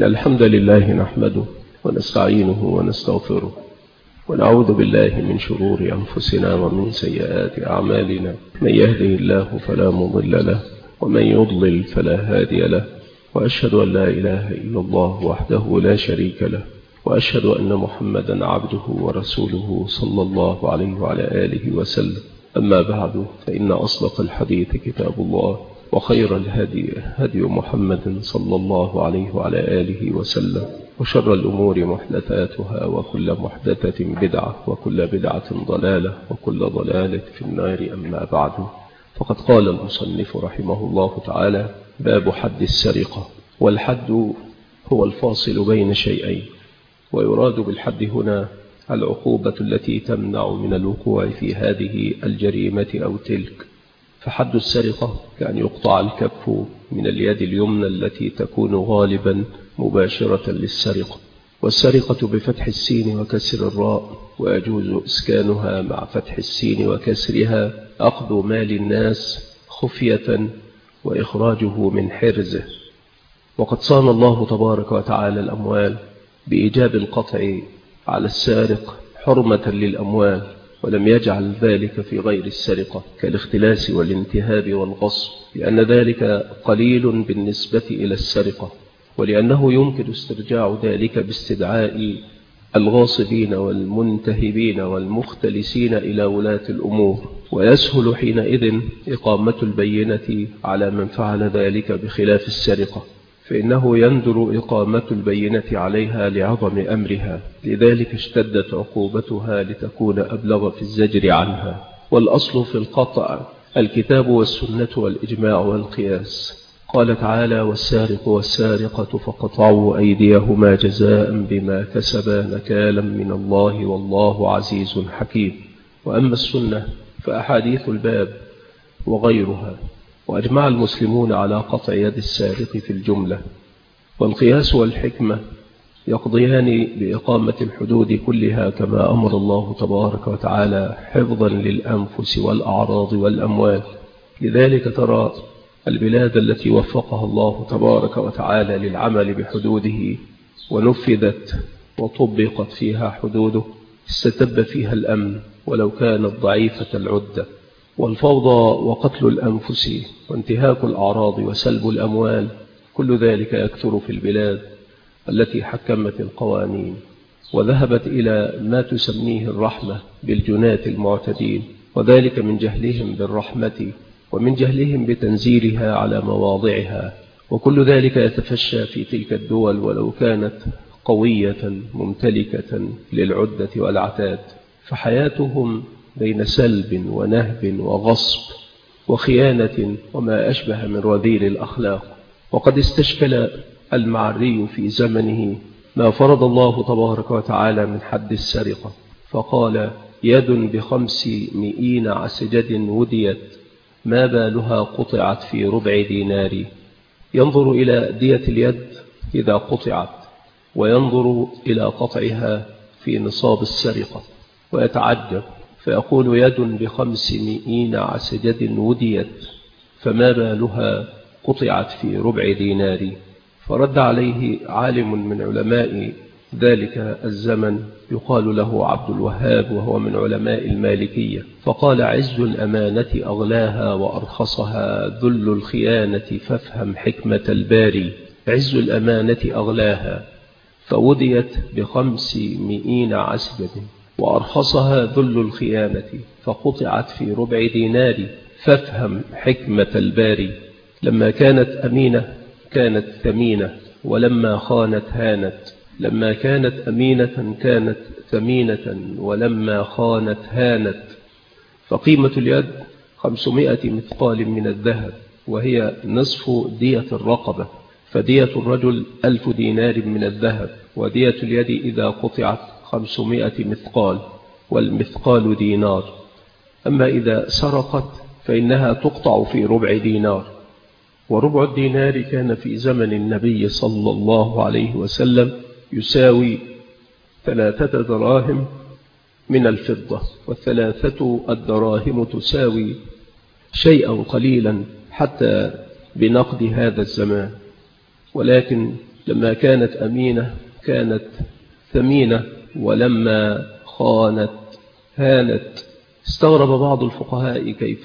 إن الحمد لله نحمده ونستعينه ونستغفره ونعوذ بالله من شرور أنفسنا ومن سيئات أعمالنا. من يهده الله فلا مضل له ومن يضلل فلا هادي له، وأشهد أن لا إله إلا الله وحده لا شريك له، وأشهد أن محمدا عبده ورسوله صلى الله عليه وعلى آله وسلم. أما بعد، فإن أصدق الحديث كتاب الله، وخير الهدي هدي محمد صلى الله عليه وعلى آله وسلم، وشر الأمور محدثاتها، وكل محدثة بدعة، وكل بدعة ضلالة، وكل ضلالة في النار. أما بعد، فقد قال المصنف رحمه الله تعالى: باب حد السرقة. والحد هو الفاصل بين شيئين، ويراد بالحد هنا العقوبة التي تمنع من الوقوع في هذه الجريمة أو تلك. فحد السرقة كأن يقطع الكف من اليد اليمنى التي تكون غالبا مباشرة للسرقة. والسرقة بفتح السين وكسر الراء، ويجوز إسكانها مع فتح السين وكسرها، أخذ مال الناس خفية وإخراجه من حرزه. وقد صان الله تبارك وتعالى الأموال بإيجاب القطع على السارق حرمة للأموال، ولم يجعل ذلك في غير السرقة كالاختلاس والانتهاب والغصب، لأن ذلك قليل بالنسبة إلى السرقة، ولأنه يمكن استرجاع ذلك باستدعاء الغاصبين والمنتهبين والمختلسين إلى ولاة الأمور، ويسهل حينئذ إقامة البينة على من فعل ذلك، بخلاف السرقة فإنه يندر إقامة البينة عليها لعظم أمرها، لذلك اشتدت عقوبتها لتكون أبلغ في الزجر عنها. والأصل في القطع الكتاب والسنة والإجماع والقياس. قال تعالى: والسارق والسارقة فقطعوا أيديهما جزاء بما كسبا نكالا من الله والله عزيز حكيم. وأما السنة فأحاديث الباب وغيرها، وأجمع المسلمون على قطع يد السارق في الجملة. والقياس والحكمة يقضيان بإقامة الحدود كلها، كما أمر الله تبارك وتعالى، حفظا للأنفس والأعراض والأموال. لذلك ترى البلاد التي وفقها الله تبارك وتعالى للعمل بحدوده ونفذت وطبقت فيها حدوده، استتب فيها الأمن ولو كانت ضعيفة العدة. والفوضى وقتل الأنفس وانتهاك الأعراض وسلب الأموال، كل ذلك يكثر في البلاد التي حكمت القوانين وذهبت إلى ما تسميه الرحمة بالجناة المعتدين، وذلك من جهلهم بالرحمة ومن جهلهم بتنزيلها على مواضعها. وكل ذلك يتفشى في تلك الدول ولو كانت قوية ممتلكة للعدة والعتاد، فحياتهم بين سلب ونهب وغصب وخيانة وما أشبه من رذيل الأخلاق. وقد استشكل المعري في زمنه ما فرض الله تبارك وتعالى من حد السرقة، فقال: يد ب500 عسجد وديت، ما بالها قطعت في ربع دينار. ينظر إلى دية اليد إذا قطعت، وينظر إلى قطعها في نصاب السرقة ويتعجب، فيقول: يد ب500 عسجد وديت، فما بالها قطعت في ربع دينار. فرد عليه عالم من علماء ذلك الزمن يقال له عبد الوهاب، وهو من علماء المالكية، فقال: عز الأمانة أغلاها وأرخصها ذل الخيانة، فافهم حكمة الباري. عز الأمانة أغلاها، فوديت ب500 عسجد، وأرخصها ذل الخيانة، فقطعت في ربع دينار، فافهم حكمة الباري. لما كانت أمينة كانت ثمينة، ولما خانت هانت. لما كانت أمينة كانت ثمينة، ولما خانت هانت. فقيمة اليد 500 مثقال من الذهب، وهي نصف دية الرقبة. فدية الرجل 1000 دينار من الذهب، ودية اليد إذا قطعت 500 مثقال، والمثقال دينار. أما إذا سرقت فإنها تقطع في ربع دينار. وربع الدينار كان في زمن النبي صلى الله عليه وسلم يساوي 3 دراهم من الفضة، و3 الدراهم تساوي شيئا قليلا حتى بنقد هذا الزمان. ولكن لما كانت أمينة كانت ثمينة، ولما خانت هانت. استغرب بعض الفقهاء كيف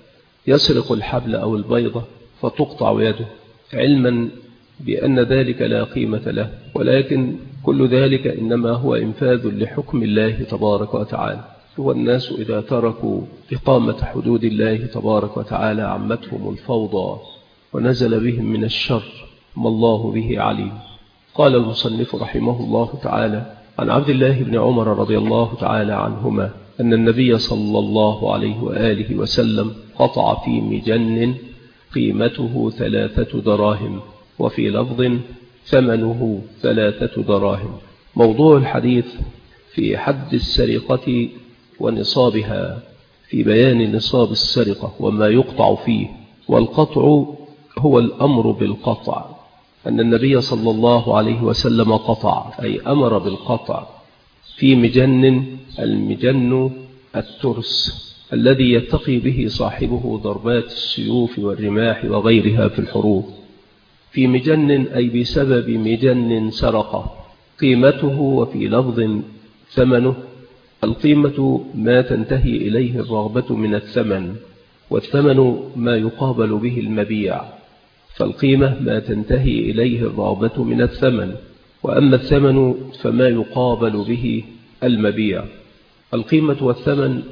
يسرق الحبل أو البيضة فتقطع يده، علما بأن ذلك لا قيمة له، ولكن كل ذلك إنما هو إنفاذ لحكم الله تبارك وتعالى. والناس إذا تركوا إقامة حدود الله تبارك وتعالى عمتهم الفوضى ونزل بهم من الشر ما الله به عليم. قال المصنف رحمه الله تعالى عن عبد الله بن عمر رضي الله تعالى عنهما أن النبي صلى الله عليه وآله وسلم قطع في مجن قيمته 3 دراهم، وفي لفظ ثمنه 3 دراهم. موضوع الحديث في حد السرقة ونصابها، في بيان نصاب السرقة وما يقطع فيه. والقطع هو الأمر بالقطع، أن النبي صلى الله عليه وسلم قطع أي أمر بالقطع في مجن. المجن الترس الذي يتقي به صاحبه ضربات السيوف والرماح وغيرها في الحروب. في مجن أي بسبب مجن سرقه. قيمته وفي لفظ ثمنه. القيمة ما تنتهي إليه الرغبة من الثمن، والثمن ما يقابل به المبيع. فالقيمة ما تنتهي إليه الرغبة من الثمن، وأما الثمن فما يقابل به المبيع. القيمة والثمن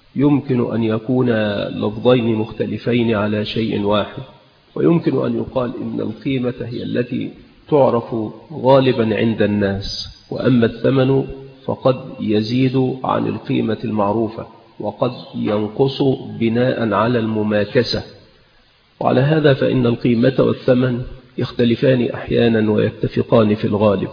يمكن أن يكون لفظين مختلفين على شيء واحد، ويمكن أن يقال إن القيمة هي التي تعرف غالبا عند الناس، وأما الثمن فقد يزيد عن القيمة المعروفة وقد ينقص بناء على المماكسة. وعلى هذا فإن القيمة والثمن يختلفان أحيانا ويتفقان في الغالب.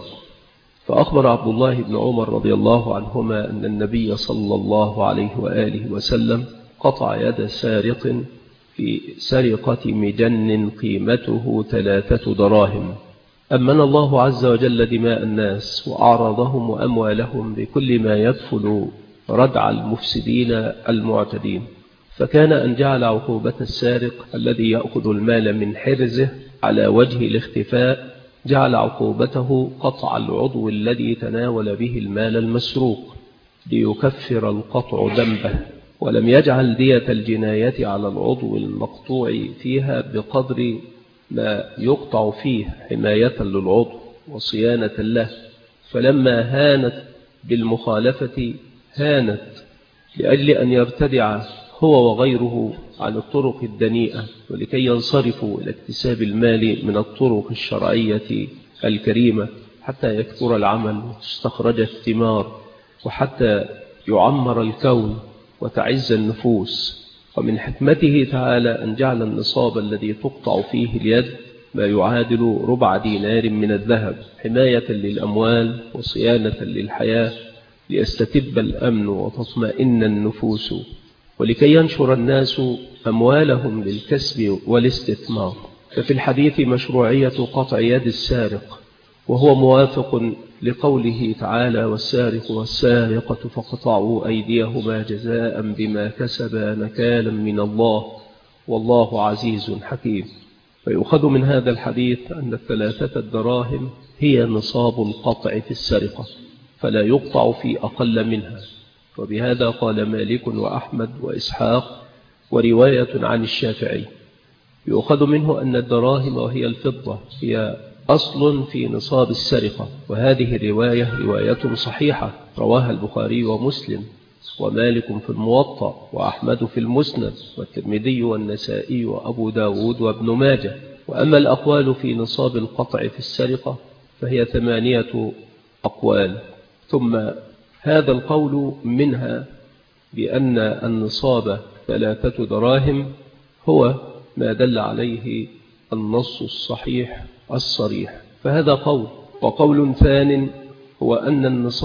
فأخبر عبد الله بن عمر رضي الله عنهما أن النبي صلى الله عليه وآله وسلم قطع يد سارق في سرقة مجن قيمته 3 دراهم. أمن الله عز وجل دماء الناس وأعراضهم وأموالهم بكل ما يكفل ردع المفسدين المعتدين، فكان أن جعل عقوبة السارق الذي يأخذ المال من حرزه على وجه الاختفاء، جعل عقوبته قطع العضو الذي تناول به المال المسروق ليكفر القطع ذنبه، ولم يجعل دية الجناية على العضو المقطوع فيها بقدر ما يقطع فيه حماية للعضو وصيانة له. فلما هانت بالمخالفة هانت لأجل أن يرتدع هو وغيره عن الطرق الدنيئة، ولكي ينصرفوا إلى اكتساب المال من الطرق الشرعية الكريمة، حتى يكثر العمل وتستخرج الثمار، وحتى يعمر الكون وتعز النفوس. ومن حكمته تعالى أن جعل النصاب الذي تقطع فيه اليد ما يعادل 4 دينار من الذهب، حماية للأموال وصيانة للحياة، ليستتب الأمن وتطمئن النفوس، ولكي ينشر الناس أموالهم للكسب والاستثمار. ففي الحديث مشروعية قطع يد السارق، وهو موافق لقوله تعالى: والسارق والسارقة فاقطعوا أيديهما جزاء بما كسبا نكالا من الله والله عزيز حكيم. فيؤخذ من هذا الحديث أن 3 دراهم هي نصاب القطع في السرقة، فلا يقطع في أقل منها. وبهذا قال مالك وأحمد وإسحاق ورواية عن الشافعي. يؤخذ منه أن الدراهم وهي الفضة هي أصل في نصاب السرقة، وهذه الرواية رواية صحيحة رواها البخاري ومسلم ومالك في الموطأ وأحمد في المسند والترمذي والنسائي وأبو داود وابن ماجه. وأما الأقوال في نصاب القطع في السرقة فهي 8 أقوال. ثم هذا القول منها بأن النصاب 3 دراهم هو ما دل عليه النص الصحيح الصريح، فهذا قول. وقول ثان هو أن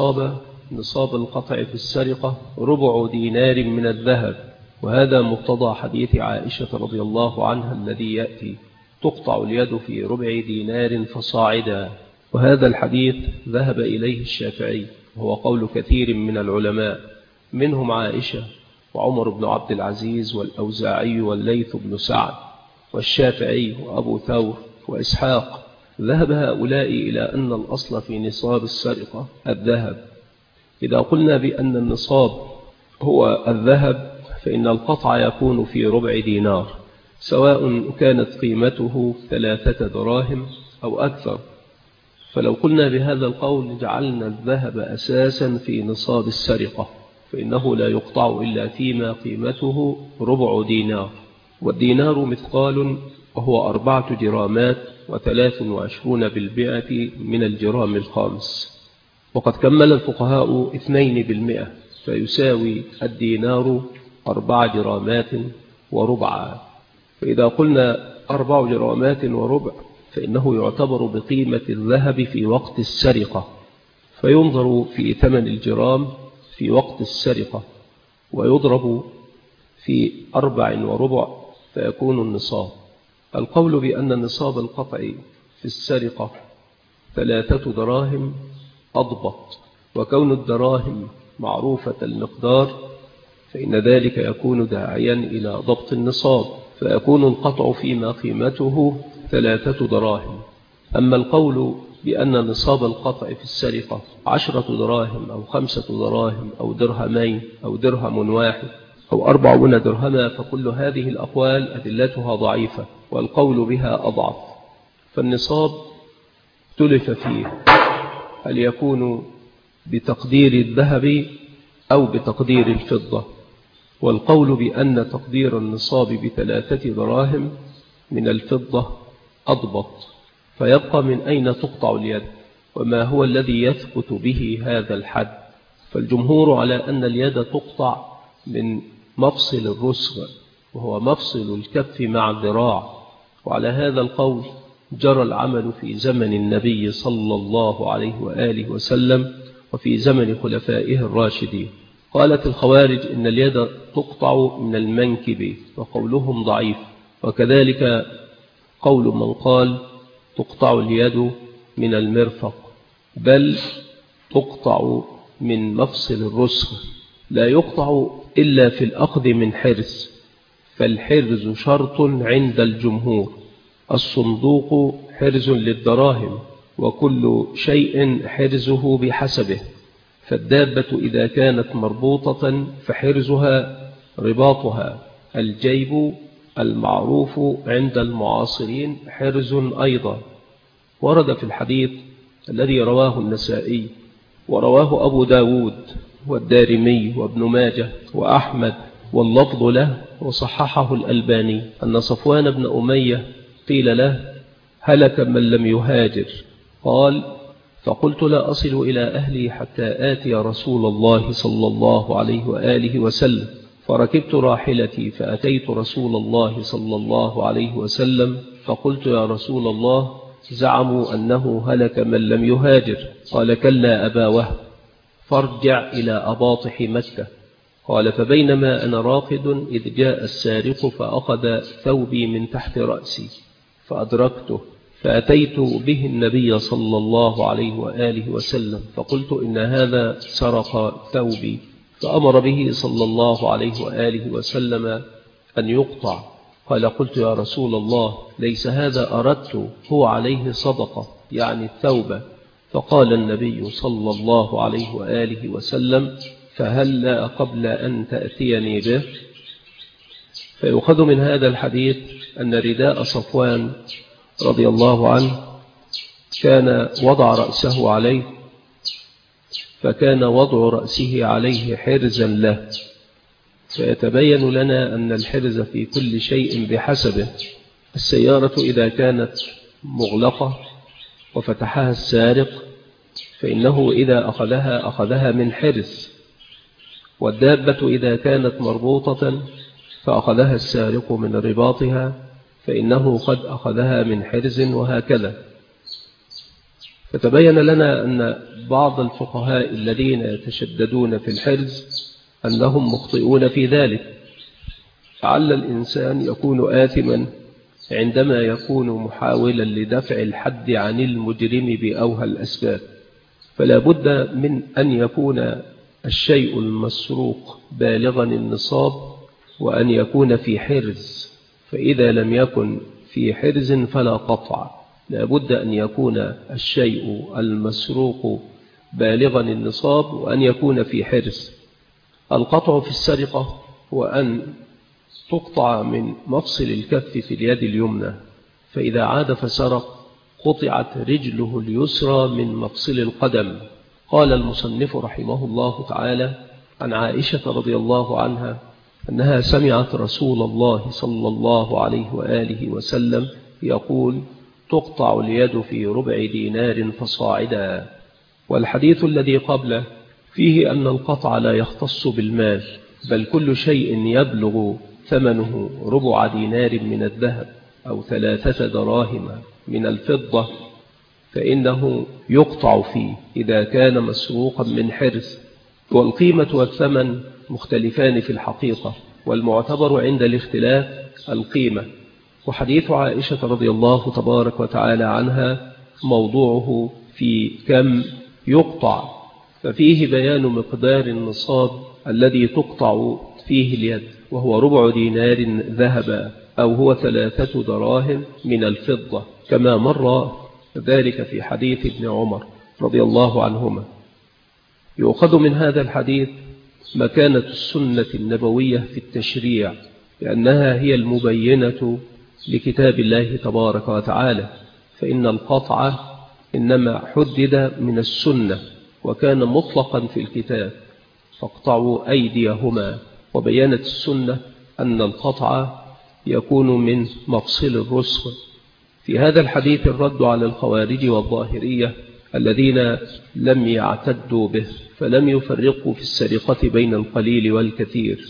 نصاب القطع في السرقة 4 دينار من الذهب، وهذا مقتضى حديث عائشة رضي الله عنها الذي يأتي: تقطع اليد في 4 دينار فصاعدا. وهذا الحديث ذهب إليه الشافعي، وهو قول كثير من العلماء، منهم عائشة وعمر بن عبد العزيز والأوزاعي والليث بن سعد والشافعي وأبو ثور وإسحاق. ذهب هؤلاء إلى أن الأصل في نصاب السرقة الذهب. إذا قلنا بأن النصاب هو الذهب فإن القطع يكون في ربع دينار، سواء كانت قيمته 3 دراهم أو أكثر. فلو قلنا بهذا القول جعلنا الذهب أساسا في نصاب السرقة، فإنه لا يقطع إلا فيما قيمته ربع دينار، والدينار مثقال وهو 4 جرامات و23 بالمئة من الجرام الخامس. وقد كمل الفقهاء 2%، فيساوي الدينار 4 جرامات وربع. فإذا قلنا 4 جرامات وربع فإنه يعتبر بقيمة الذهب في وقت السرقة، فينظر في ثمن الجرام في وقت السرقة ويضرب في 4 وربع فيكون النصاب. القول بأن النصاب القطع في السرقة 3 دراهم أضبط، وكون الدراهم معروفة المقدار فإن ذلك يكون داعيا إلى ضبط النصاب، فيكون القطع فيما قيمته 3 دراهم. أما القول بأن نصاب القطع في السرقة 10 دراهم أو 5 دراهم أو درهمين أو درهم واحد أو 40 درهما، فكل هذه الأقوال أدلتها ضعيفة والقول بها أضعف. فالنصاب اختلف فيه هل يكون بتقدير الذهب أو بتقدير الفضة، والقول بأن تقدير النصاب ب3 دراهم من الفضة أضبط. فيبقى من أين تقطع اليد وما هو الذي يثبت به هذا الحد. فالجمهور على أن اليد تقطع من مفصل الرسغ، وهو مفصل الكف مع الذراع، وعلى هذا القول جرى العمل في زمن النبي صلى الله عليه وآله وسلم وفي زمن خلفائه الراشدين. قالت الخوارج إن اليد تقطع من المنكب، وقولهم ضعيف، وكذلك قول من قال تقطع اليد من المرفق، بل تقطع من مفصل الرسغ. لا يقطع إلا في الأخذ من حرز، فالحرز شرط عند الجمهور. الصندوق حرز للدراهم، وكل شيء حرزه بحسبه. فالدابة إذا كانت مربوطة فحرزها رباطها. الجيب المعروف عند المعاصرين حرز أيضا. ورد في الحديث الذي رواه النسائي ورواه أبو داود والدارمي وابن ماجه وأحمد واللفظ له وصححه الألباني أن صفوان بن أمية قيل له هلك من لم يهاجر، قال فقلت لا أصل إلى أهلي حتى آتي رسول الله صلى الله عليه وآله وسلم، فركبت راحلتي فأتيت رسول الله صلى الله عليه وسلم فقلت يا رسول الله زعموا أنه هلك من لم يهاجر. قال كلا أبا وهب، فارجع إلى أباطح مكة. قال فبينما أنا راقد إذ جاء السارق فأخذ ثوبي من تحت رأسي فأدركته، فأتيت به النبي صلى الله عليه وآله وسلم فقلت إن هذا سرق ثوبي، فأمر به صلى الله عليه وآله وسلم أن يقطع. قال قلت يا رسول الله ليس هذا أردت، هو عليه صدقة يعني الثوبة. فقال النبي صلى الله عليه وآله وسلم فهلا قبل أن تأتيني به. فيؤخذ من هذا الحديث أن رداء صفوان رضي الله عنه كان وضع رأسه عليه، فكان وضع رأسه عليه حرزا له. فيتبين لنا أن الحرز في كل شيء بحسبه. السيارة إذا كانت مغلقة وفتحها السارق فإنه إذا أخذها من حرز، والدابة إذا كانت مربوطة فأخذها السارق من رباطها فإنه قد أخذها من حرز، وهكذا. فتبين لنا أن بعض الفقهاء الذين يتشددون في الحرز أنهم مخطئون في ذلك. فعل الإنسان يكون آثما عندما يكون محاولا لدفع الحد عن المجرم بأوهى الأسباب. فلا بد من أن يكون الشيء المسروق بالغا النصاب وأن يكون في حرز، فإذا لم يكن في حرز فلا قطع. لابد أن يكون الشيء المسروق بالغا النصاب وأن يكون في حرز. القطع في السرقة هو أن تقطع من مفصل الكف في اليد اليمنى، فإذا عاد فسرق قطعت رجله اليسرى من مفصل القدم. قال المصنف رحمه الله تعالى عن عائشة رضي الله عنها أنها سمعت رسول الله صلى الله عليه وآله وسلم يقول: تقطع اليد في ربع دينار فصاعدا. والحديث الذي قبله فيه أن القطع لا يختص بالمال، بل كل شيء يبلغ ثمنه ربع دينار من الذهب أو 3 دراهم من الفضة فإنه يقطع فيه إذا كان مسروقا من حرز. والقيمة والثمن مختلفان في الحقيقة، والمعتبر عند الاختلاف القيمة. وحديث عائشة رضي الله تبارك وتعالى عنها موضوعه في كم يقطع، ففيه بيان مقدار النصاب الذي تقطع فيه اليد، وهو ربع دينار ذهبا أو هو 3 دراهم من الفضة، كما مر ذلك في حديث ابن عمر رضي الله عنهما. يؤخذ من هذا الحديث مكانة السنة النبوية في التشريع، لأنها هي المبينة لكتاب الله تبارك وتعالى، فإن القطع إنما حدد من السنة وكان مطلقا في الكتاب، فاقطعوا أيديهما. وبيانت السنة أن القطع يكون من مفصل الرسغ. في هذا الحديث الرد على الخوارج والظاهرية الذين لم يعتدوا به، فلم يفرقوا في السرقة بين القليل والكثير.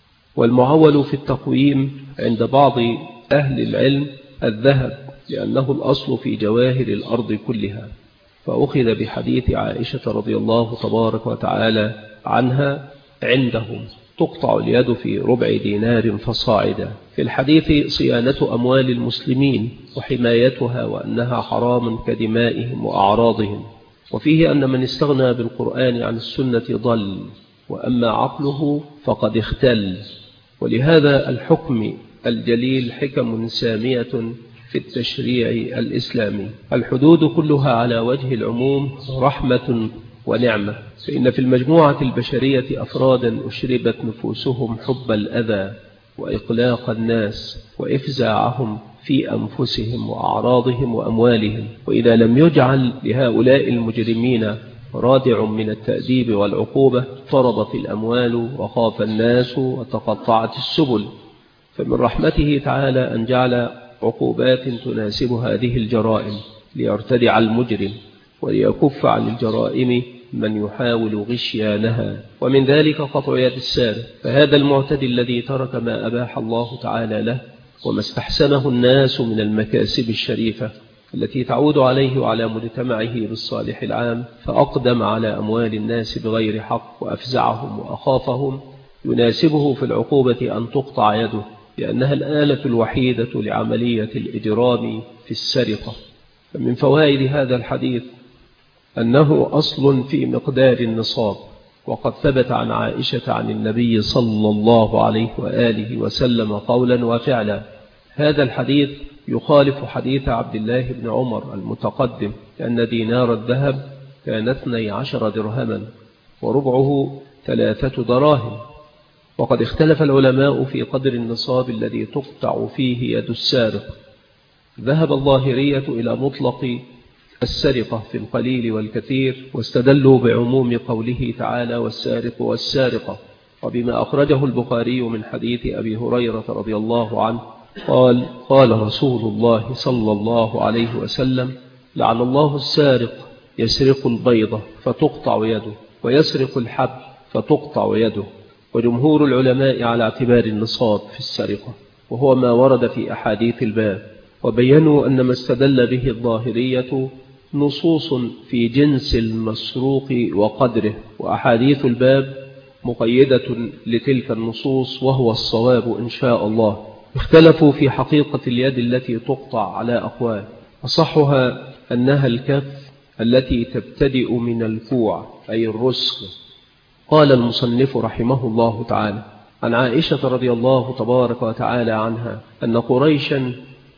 والمعول في التقويم عند بعض أهل العلم الذهب، لأنه الأصل في جواهر الأرض كلها، فأخذ بحديث عائشة رضي الله تبارك وتعالى عنها عندهم: تقطع اليد في ربع دينار فصاعدا. في الحديث صيانة أموال المسلمين وحمايتها، وأنها حرام كدمائهم وأعراضهم. وفيه أن من استغنى بالقرآن عن السنة ضل، وأما عقله فقد اختل. ولهذا الحكم الجليل حكم سامية في التشريع الإسلامي. الحدود كلها على وجه العموم رحمة ونعمة، فإن في المجموعة البشرية أفرادا أشربت نفوسهم حب الأذى وإقلاق الناس وإفزاعهم في أنفسهم وأعراضهم وأموالهم، وإذا لم يجعل لهؤلاء المجرمين رادع من التأديب والعقوبة فرضت الأموال وخاف الناس وتقطعت السبل. فمن رحمته تعالى أن جعل عقوبات تناسب هذه الجرائم ليرتدع المجرم وليكف عن الجرائم من يحاول غشيانها. ومن ذلك قطع يد السارق، فهذا المعتدي الذي ترك ما أباح الله تعالى له وما استحسنه الناس من المكاسب الشريفة التي تعود عليه وعلى مجتمعه بالصالح العام، فأقدم على أموال الناس بغير حق وأفزعهم وأخافهم، يناسبه في العقوبة أن تقطع يده، لأنها الآلة الوحيدة لعملية الإجرام في السرقة. فمن فوائد هذا الحديث أنه أصل في مقدار النصاب، وقد ثبت عن عائشة عن النبي صلى الله عليه وآله وسلم قولا وفعلا. هذا الحديث يخالف حديث عبد الله بن عمر المتقدم، لأن دينار الذهب كان 12 درهما وربعه 3 دراهم. وقد اختلف العلماء في قدر النصاب الذي تقطع فيه يد السارق. ذهب الظاهرية إلى مطلق السرقة في القليل والكثير، واستدلوا بعموم قوله تعالى: والسارق والسارقة، وبما أخرجه البخاري من حديث أبي هريرة رضي الله عنه قال: قال رسول الله صلى الله عليه وسلم: لعن الله السارق، يسرق البيضة فتقطع يده، ويسرق الحب فتقطع يده. وجمهور العلماء على اعتبار النصاب في السرقة، وهو ما ورد في أحاديث الباب، وبينوا أن ما استدل به الظاهرية نصوص في جنس المسروق وقدره، وأحاديث الباب مقيدة لتلك النصوص، وهو الصواب إن شاء الله. اختلفوا في حقيقة اليد التي تقطع على أقوال، أصحها أنها الكف التي تبتدئ من الكوع أي الرسغ. قال المصنف رحمه الله تعالى عن عائشة رضي الله تبارك وتعالى عنها أن قريشا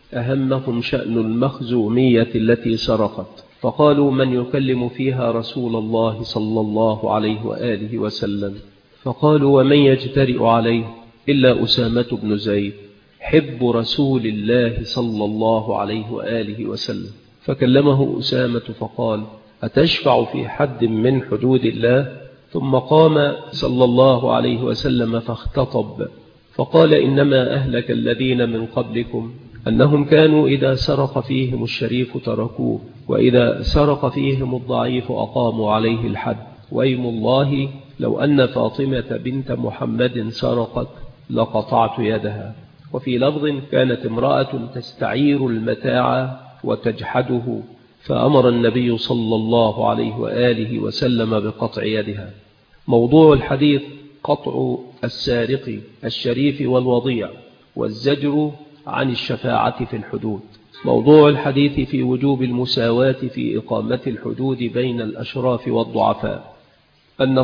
أهمهم شأن المخزومية التي سرقت، فقالوا: من يكلم فيها رسول الله صلى الله عليه وآله وسلم؟ فقالوا: ومن يجترئ عليه إلا أسامة بن زيد حب رسول الله صلى الله عليه وآله وسلم. فكلمه أسامة فقال: أتشفع في حد من حدود الله؟ ثم قام صلى الله عليه وسلم فاختطب فقال: إنما أهلك الذين من قبلكم أنهم كانوا إذا سرق فيهم الشريف تركوه، وإذا سرق فيهم الضعيف أقاموا عليه الحد. وأيم الله لو أن فاطمة بنت محمد سرقت لقطعت يدها. وفي لفظ: كانت امرأة تستعير المتاع وتجحده، فأمر النبي صلى الله عليه وآله وسلم بقطع يدها. موضوع الحديث قطع السارق الشريف والوضيع، والزجر عن الشفاعة في الحدود. موضوع الحديث في وجوب المساواة في إقامة الحدود بين الأشراف والضعفاء. أن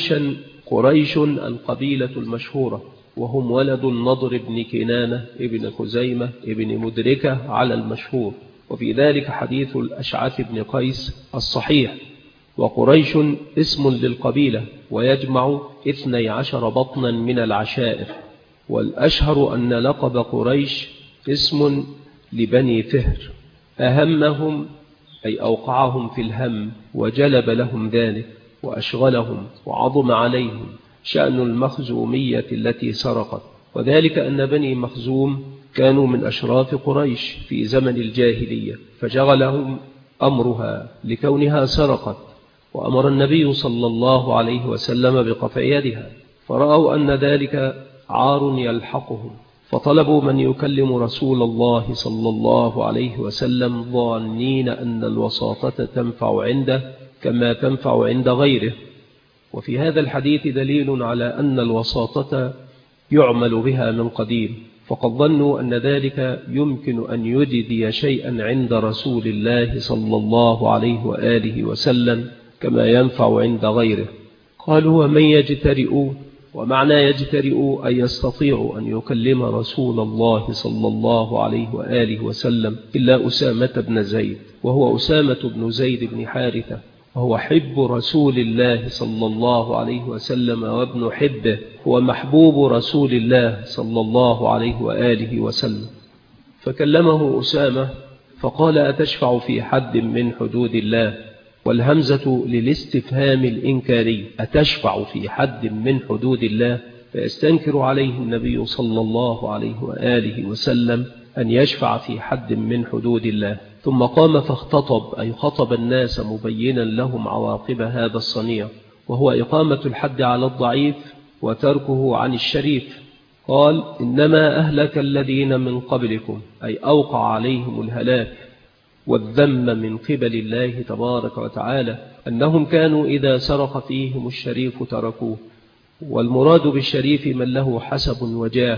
قريش القبيلة المشهورة، وهم ولد النضر بن كنانة ابن خزيمة ابن مدركة على المشهور، وفي ذلك حديث الأشعث بن قيس الصحيح. وقريش اسم للقبيلة، ويجمع 12 بطنا من العشائر. والأشهر أن لقب قريش اسم لبني فهر، أهمهم أي أوقعهم في الهم، وجلب لهم ذلك، وأشغلهم وعظم عليهم شأن المخزومية التي سرقت. وذلك أن بني مخزوم كانوا من أشراف قريش في زمن الجاهلية، فشغلهم أمرها لكونها سرقت، وأمر النبي صلى الله عليه وسلم بقطع يدها، فرأوا أن ذلك عار يلحقهم، فطلبوا من يكلم رسول الله صلى الله عليه وسلم، ظانين أن الوساطة تنفع عنده كما تنفع عند غيره. وفي هذا الحديث دليل على أن الوساطة يعمل بها من قديم، فقد ظنوا أن ذلك يمكن أن يجدي شيئا عند رسول الله صلى الله عليه وآله وسلم كما ينفع عند غيره. قالوا: ومن يجترئ؟ ومعنى يجترئ أن يستطيع أن يكلم رسول الله صلى الله عليه وآله وسلم إلا أسامة بن زيد، وهو أسامة بن زيد بن حارثة، وهو حب رسول الله صلى الله عليه وسلم وابن حبه، هو محبوب رسول الله صلى الله عليه وآله وسلم. فكلمه أسامة فقال: أتشفع في حد من حدود الله؟ والهمزة للاستفهام الإنكاري، أتشفع في حد من حدود الله؟ فيستنكر عليه النبي صلى الله عليه وآله وسلم أن يشفع في حد من حدود الله. ثم قام فاختطب، أي خطب الناس مبينا لهم عواقب هذا الصنيع، وهو إقامة الحد على الضعيف وتركه عن الشريف. قال: إنما أهلك الذين من قبلكم، أي أوقع عليهم الهلاك والذم من قبل الله تبارك وتعالى، أنهم كانوا إذا سرق فيهم الشريف تركوه. والمراد بالشريف من له حسب وجاه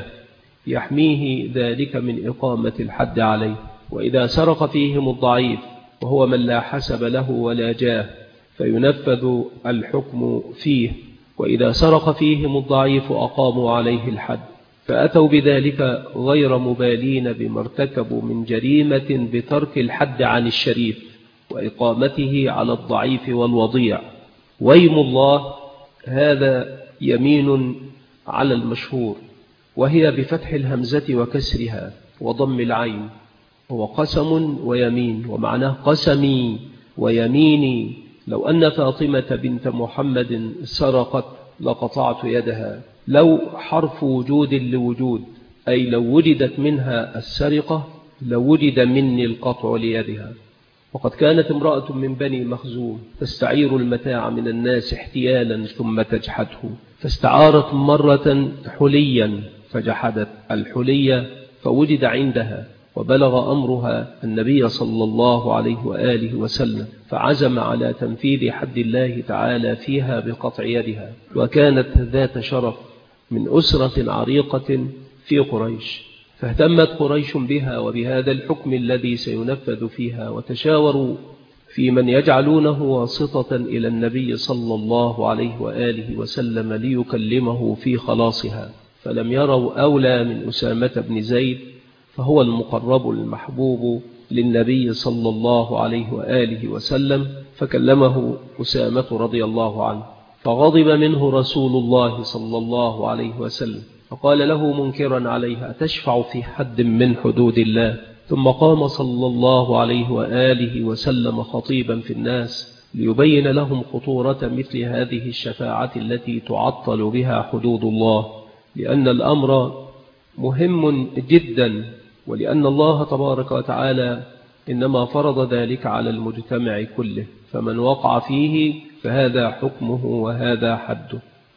يحميه ذلك من إقامة الحد عليه. وإذا سرق فيهم الضعيف وهو من لا حسب له ولا جاه فينفذ الحكم فيه، وإذا سرق فيهم الضعيف أقاموا عليه الحد. فأتوا بذلك غير مبالين بما ارتكبوا من جريمة بترك الحد عن الشريف وإقامته على الضعيف والوضيع. ويم الله هذا يمين على المشهور، وهي بفتح الهمزة وكسرها وضم العين، هو قسم ويمين، ومعناه قسمي ويميني. لو أن فاطمة بنت محمد سرقت لقطعت يدها. لو حرف وجود لوجود، أي لو وجدت منها السرقة لوجد مني القطع ليدها. وقد كانت امرأة من بني مخزوم تستعير المتاع من الناس احتيالا ثم تجحده، فاستعارت مرة حليا فجحدت الحلية فوجد عندها، وبلغ أمرها النبي صلى الله عليه وآله وسلم، فعزم على تنفيذ حد الله تعالى فيها بقطع يدها. وكانت ذات شرف من أسرة عريقة في قريش، فاهتمت قريش بها وبهذا الحكم الذي سينفذ فيها، وتشاوروا في من يجعلونه واسطة إلى النبي صلى الله عليه وآله وسلم ليكلمه في خلاصها، فلم يروا أولى من أسامة بن زيد، فهو المقرب المحبوب للنبي صلى الله عليه وآله وسلم، فكلمه أسامة رضي الله عنه، فغضب منه رسول الله صلى الله عليه وسلم، فقال له منكرا عليه: أتشفع في حد من حدود الله؟ ثم قام صلى الله عليه وآله وسلم خطيبا في الناس ليبين لهم خطورة مثل هذه الشفاعة التي تعطل بها حدود الله، لأن الأمر مهم جدا، ولأن الله تبارك وتعالى إنما فرض ذلك على المجتمع كله، فمن وقع فيه فهذا حكمه وهذا حده.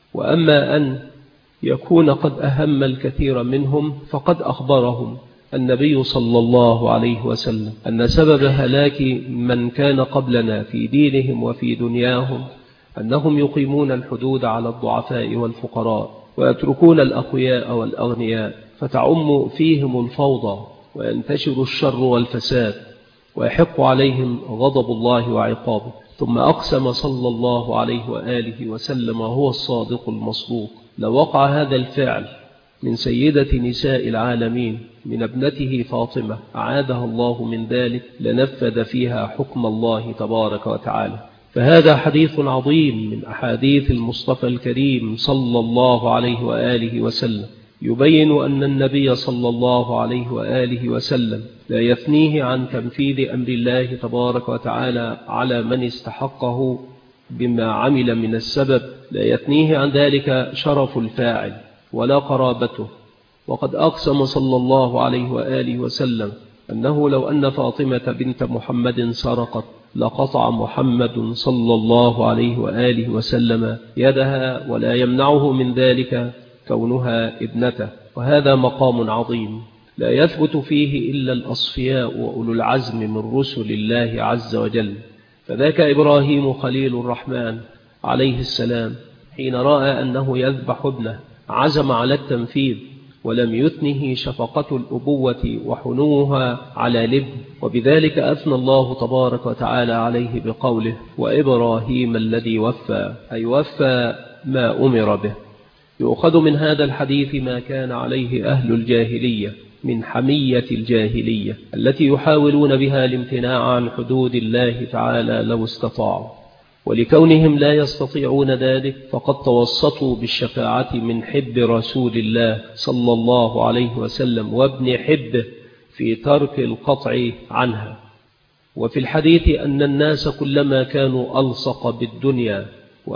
وأما أن يكون قد أهم الكثير منهم فقد أخبرهم النبي صلى الله عليه وسلم أن سبب هلاك من كان قبلنا في دينهم وفي دنياهم أنهم يقيمون الحدود على الضعفاء والفقراء ويتركون الأقوياء والأغنياء، فتعم فيهم الفوضى وينتشر الشر والفساد ويحق عليهم غضب الله وعقابه. ثم أقسم صلى الله عليه وآله وسلم وهو الصادق المصدوق: لو وقع هذا الفعل من سيدة نساء العالمين من ابنته فاطمة أعاذها الله من ذلك لنفذ فيها حكم الله تبارك وتعالى. فهذا حديث عظيم من أحاديث المصطفى الكريم صلى الله عليه وآله وسلم، يبين أن النبي صلى الله عليه وآله وسلم لا يثنيه عن تنفيذ أمر الله تبارك وتعالى على من استحقه بما عمل من السبب، لا يثنيه عن ذلك شرف الفاعل ولا قرابته. وقد أقسم صلى الله عليه وآله وسلم أنه لو أن فاطمة بنت محمد سرقت لقطع محمد صلى الله عليه وآله وسلم يدها، ولا يمنعه من ذلك كونها ابنته. وهذا مقام عظيم لا يثبت فيه إلا الأصفياء وأولو العزم من رسل الله عز وجل. فذاك إبراهيم خليل الرحمن عليه السلام حين رأى أنه يذبح ابنه عزم على التنفيذ، ولم يثنه شفقة الأبوة وحنوها على الابن، وبذلك أثنى الله تبارك وتعالى عليه بقوله: وإبراهيم الذي وفى، أي وفى ما أمر به. يؤخذ من هذا الحديث ما كان عليه أهل الجاهلية من حمية الجاهلية التي يحاولون بها الامتناع عن حدود الله تعالى لو استطاعوا، ولكونهم لا يستطيعون ذلك فقد توسطوا بالشفاعة من حب رسول الله صلى الله عليه وسلم وابن حبه في ترك القطع عنها. وفي الحديث أن الناس كلما كانوا ألصق بالدنيا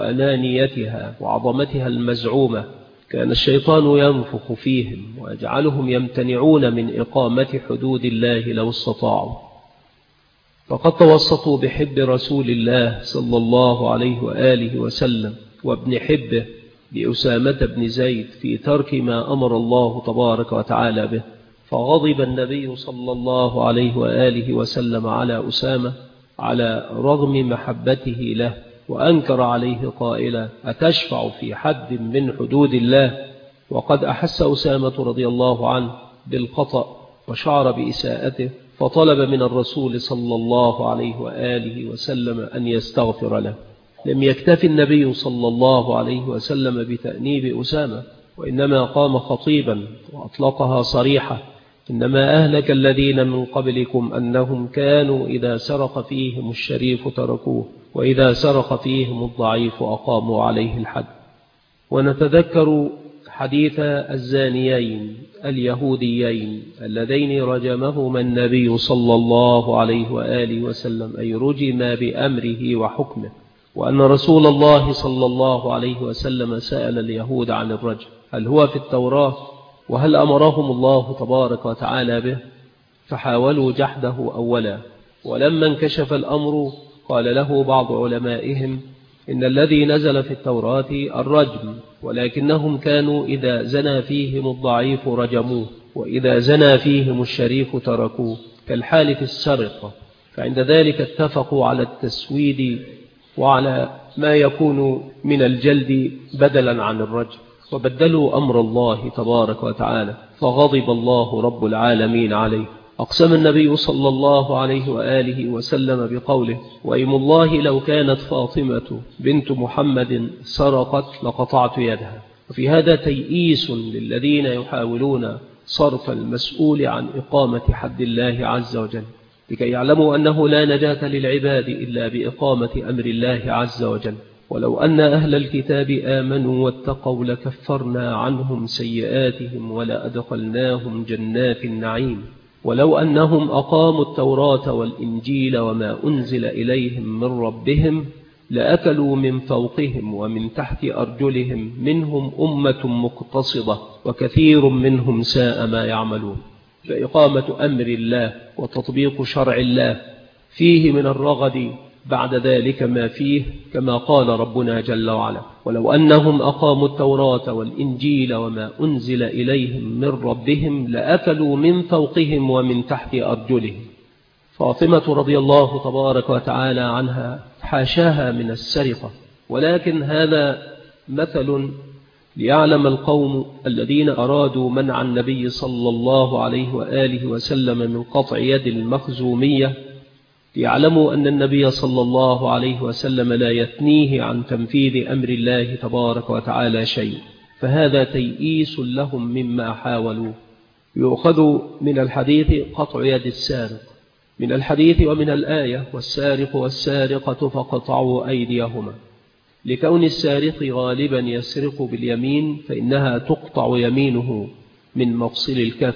وأنانيتها وعظمتها المزعومة كان الشيطان ينفخ فيهم ويجعلهم يمتنعون من إقامة حدود الله لو استطاعوا. فقد توسطوا بحب رسول الله صلى الله عليه وآله وسلم وابن حبه بأسامة بن زيد في ترك ما أمر الله تبارك وتعالى به، فغضب النبي صلى الله عليه وآله وسلم على أسامة على رغم محبته له، وأنكر عليه قائلا: أتشفع في حد من حدود الله؟ وقد أحس أسامة رضي الله عنه بالخطأ وشعر بإساءته، فطلب من الرسول صلى الله عليه وآله وسلم أن يستغفر له. لم يكتف النبي صلى الله عليه وسلم بتأنيب أسامة، وإنما قام خطيبا وأطلقها صريحة: إنما أهلك الذين من قبلكم أنهم كانوا إذا سرق فيهم الشريف تركوه، وإذا سرق فيهم الضعيف أقاموا عليه الحد. ونتذكر حديث الزانيين اليهوديين اللذين رجمهما النبي صلى الله عليه وآله وسلم، أي رجم بأمره وحكمه، وأن رسول الله صلى الله عليه وسلم سأل اليهود عن الرجم: هل هو في التوراة؟ وهل أمرهم الله تبارك وتعالى به؟ فحاولوا جحده أولا، ولما انكشف الأمر قال له بعض علمائهم: إن الذي نزل في التوراة الرجم، ولكنهم كانوا إذا زنى فيهم الضعيف رجموه، وإذا زنى فيهم الشريف تركوه، كالحال في السرقة. فعند ذلك اتفقوا على التسويد وعلى ما يكون من الجلد بدلا عن الرجم، وبدلوا أمر الله تبارك وتعالى، فغضب الله رب العالمين عليه. أقسم النبي صلى الله عليه وآله وسلم بقوله: وإيم الله لو كانت فاطمة بنت محمد سرقت لقطعت يدها. وفي هذا تيئيس للذين يحاولون صرف المسؤول عن إقامة حد الله عز وجل، لكي يعلموا أنه لا نجاة للعباد إلا بإقامة أمر الله عز وجل. ولو أن أهل الكتاب آمنوا واتقوا لكفرنا عنهم سيئاتهم ولأدخلناهم جنات النعيم. ولو أنهم أقاموا التوراة والإنجيل وما أنزل إليهم من ربهم لأكلوا من فوقهم ومن تحت أرجلهم منهم أمة مقتصدة وكثير منهم ساء ما يعملون. فإقامة أمر الله وتطبيق شرع الله فيه من الرغد بعد ذلك ما فيه، كما قال ربنا جل وعلا: ولو أنهم أقاموا التوراة والإنجيل وما أنزل إليهم من ربهم لأكلوا من فوقهم ومن تحت أرجلهم. فاطمة رضي الله تبارك وتعالى عنها حاشاها من السرقة، ولكن هذا مثل ليعلم القوم الذين أرادوا منع النبي صلى الله عليه وآله وسلم من قطع يد المخزومية، ليعلموا أن النبي صلى الله عليه وسلم لا يثنيه عن تنفيذ أمر الله تبارك وتعالى شيء، فهذا تيئيس لهم مما حاولوا. يؤخذ من الحديث قطع يد السارق، من الحديث ومن الآية: والسارق والسارقة فقطعوا أيديهما، لكون السارق غالبا يسرق باليمين فإنها تقطع يمينه من مفصل الكف.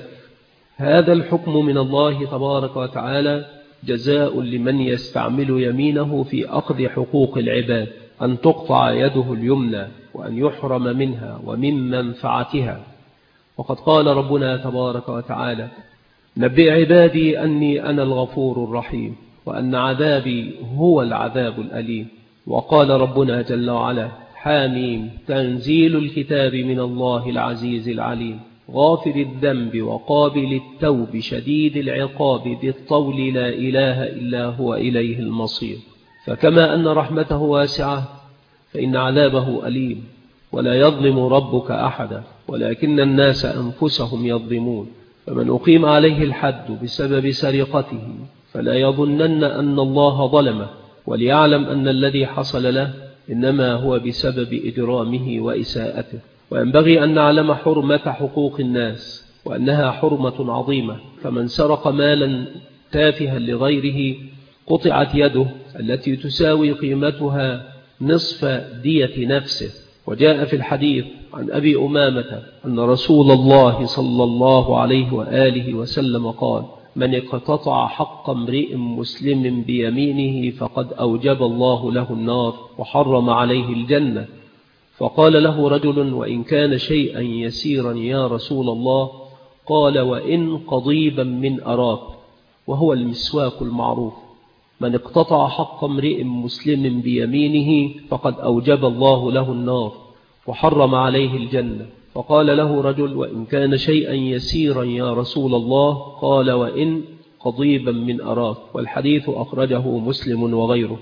هذا الحكم من الله تبارك وتعالى جزاء لمن يستعمل يمينه في أخذ حقوق العباد، أن تقطع يده اليمنى وأن يحرم منها ومن منفعتها. وقد قال ربنا تبارك وتعالى: نبئ عبادي أني أنا الغفور الرحيم وأن عذابي هو العذاب الأليم. وقال ربنا جل وعلا: حاميم تنزيل الكتاب من الله العزيز العليم غافر الذنب وقابل التوب شديد العقاب ذي الطول لا إله إلا هو إليه المصير. فكما أن رحمته واسعة فإن عذابه أليم، ولا يظلم ربك أحدا ولكن الناس أنفسهم يظلمون. فمن أقيم عليه الحد بسبب سرقته فلا يظنن أن الله ظلمه، وليعلم أن الذي حصل له إنما هو بسبب إجرامه وإساءته. وينبغي أن نعلم حرمة حقوق الناس وأنها حرمة عظيمة، فمن سرق مالا تافها لغيره قطعت يده التي تساوي قيمتها نصف دية نفسه. وجاء في الحديث عن أبي أمامة أن رسول الله صلى الله عليه وآله وسلم قال: من اقتطع حق امرئ مسلم بيمينه فقد أوجب الله له النار وحرم عليه الجنة. فقال له رجل: وإن كان شيئا يسيرا يا رسول الله؟ قال: وإن قضيبا من أراك، وهو المسواك المعروف. من اقتطع حق امرئ مسلم بيمينه فقد أوجب الله له النار وحرم عليه الجنة. فقال له رجل: وإن كان شيئا يسيرا يا رسول الله؟ قال: وإن قضيبا من أراك. والحديث أخرجه مسلم وغيره.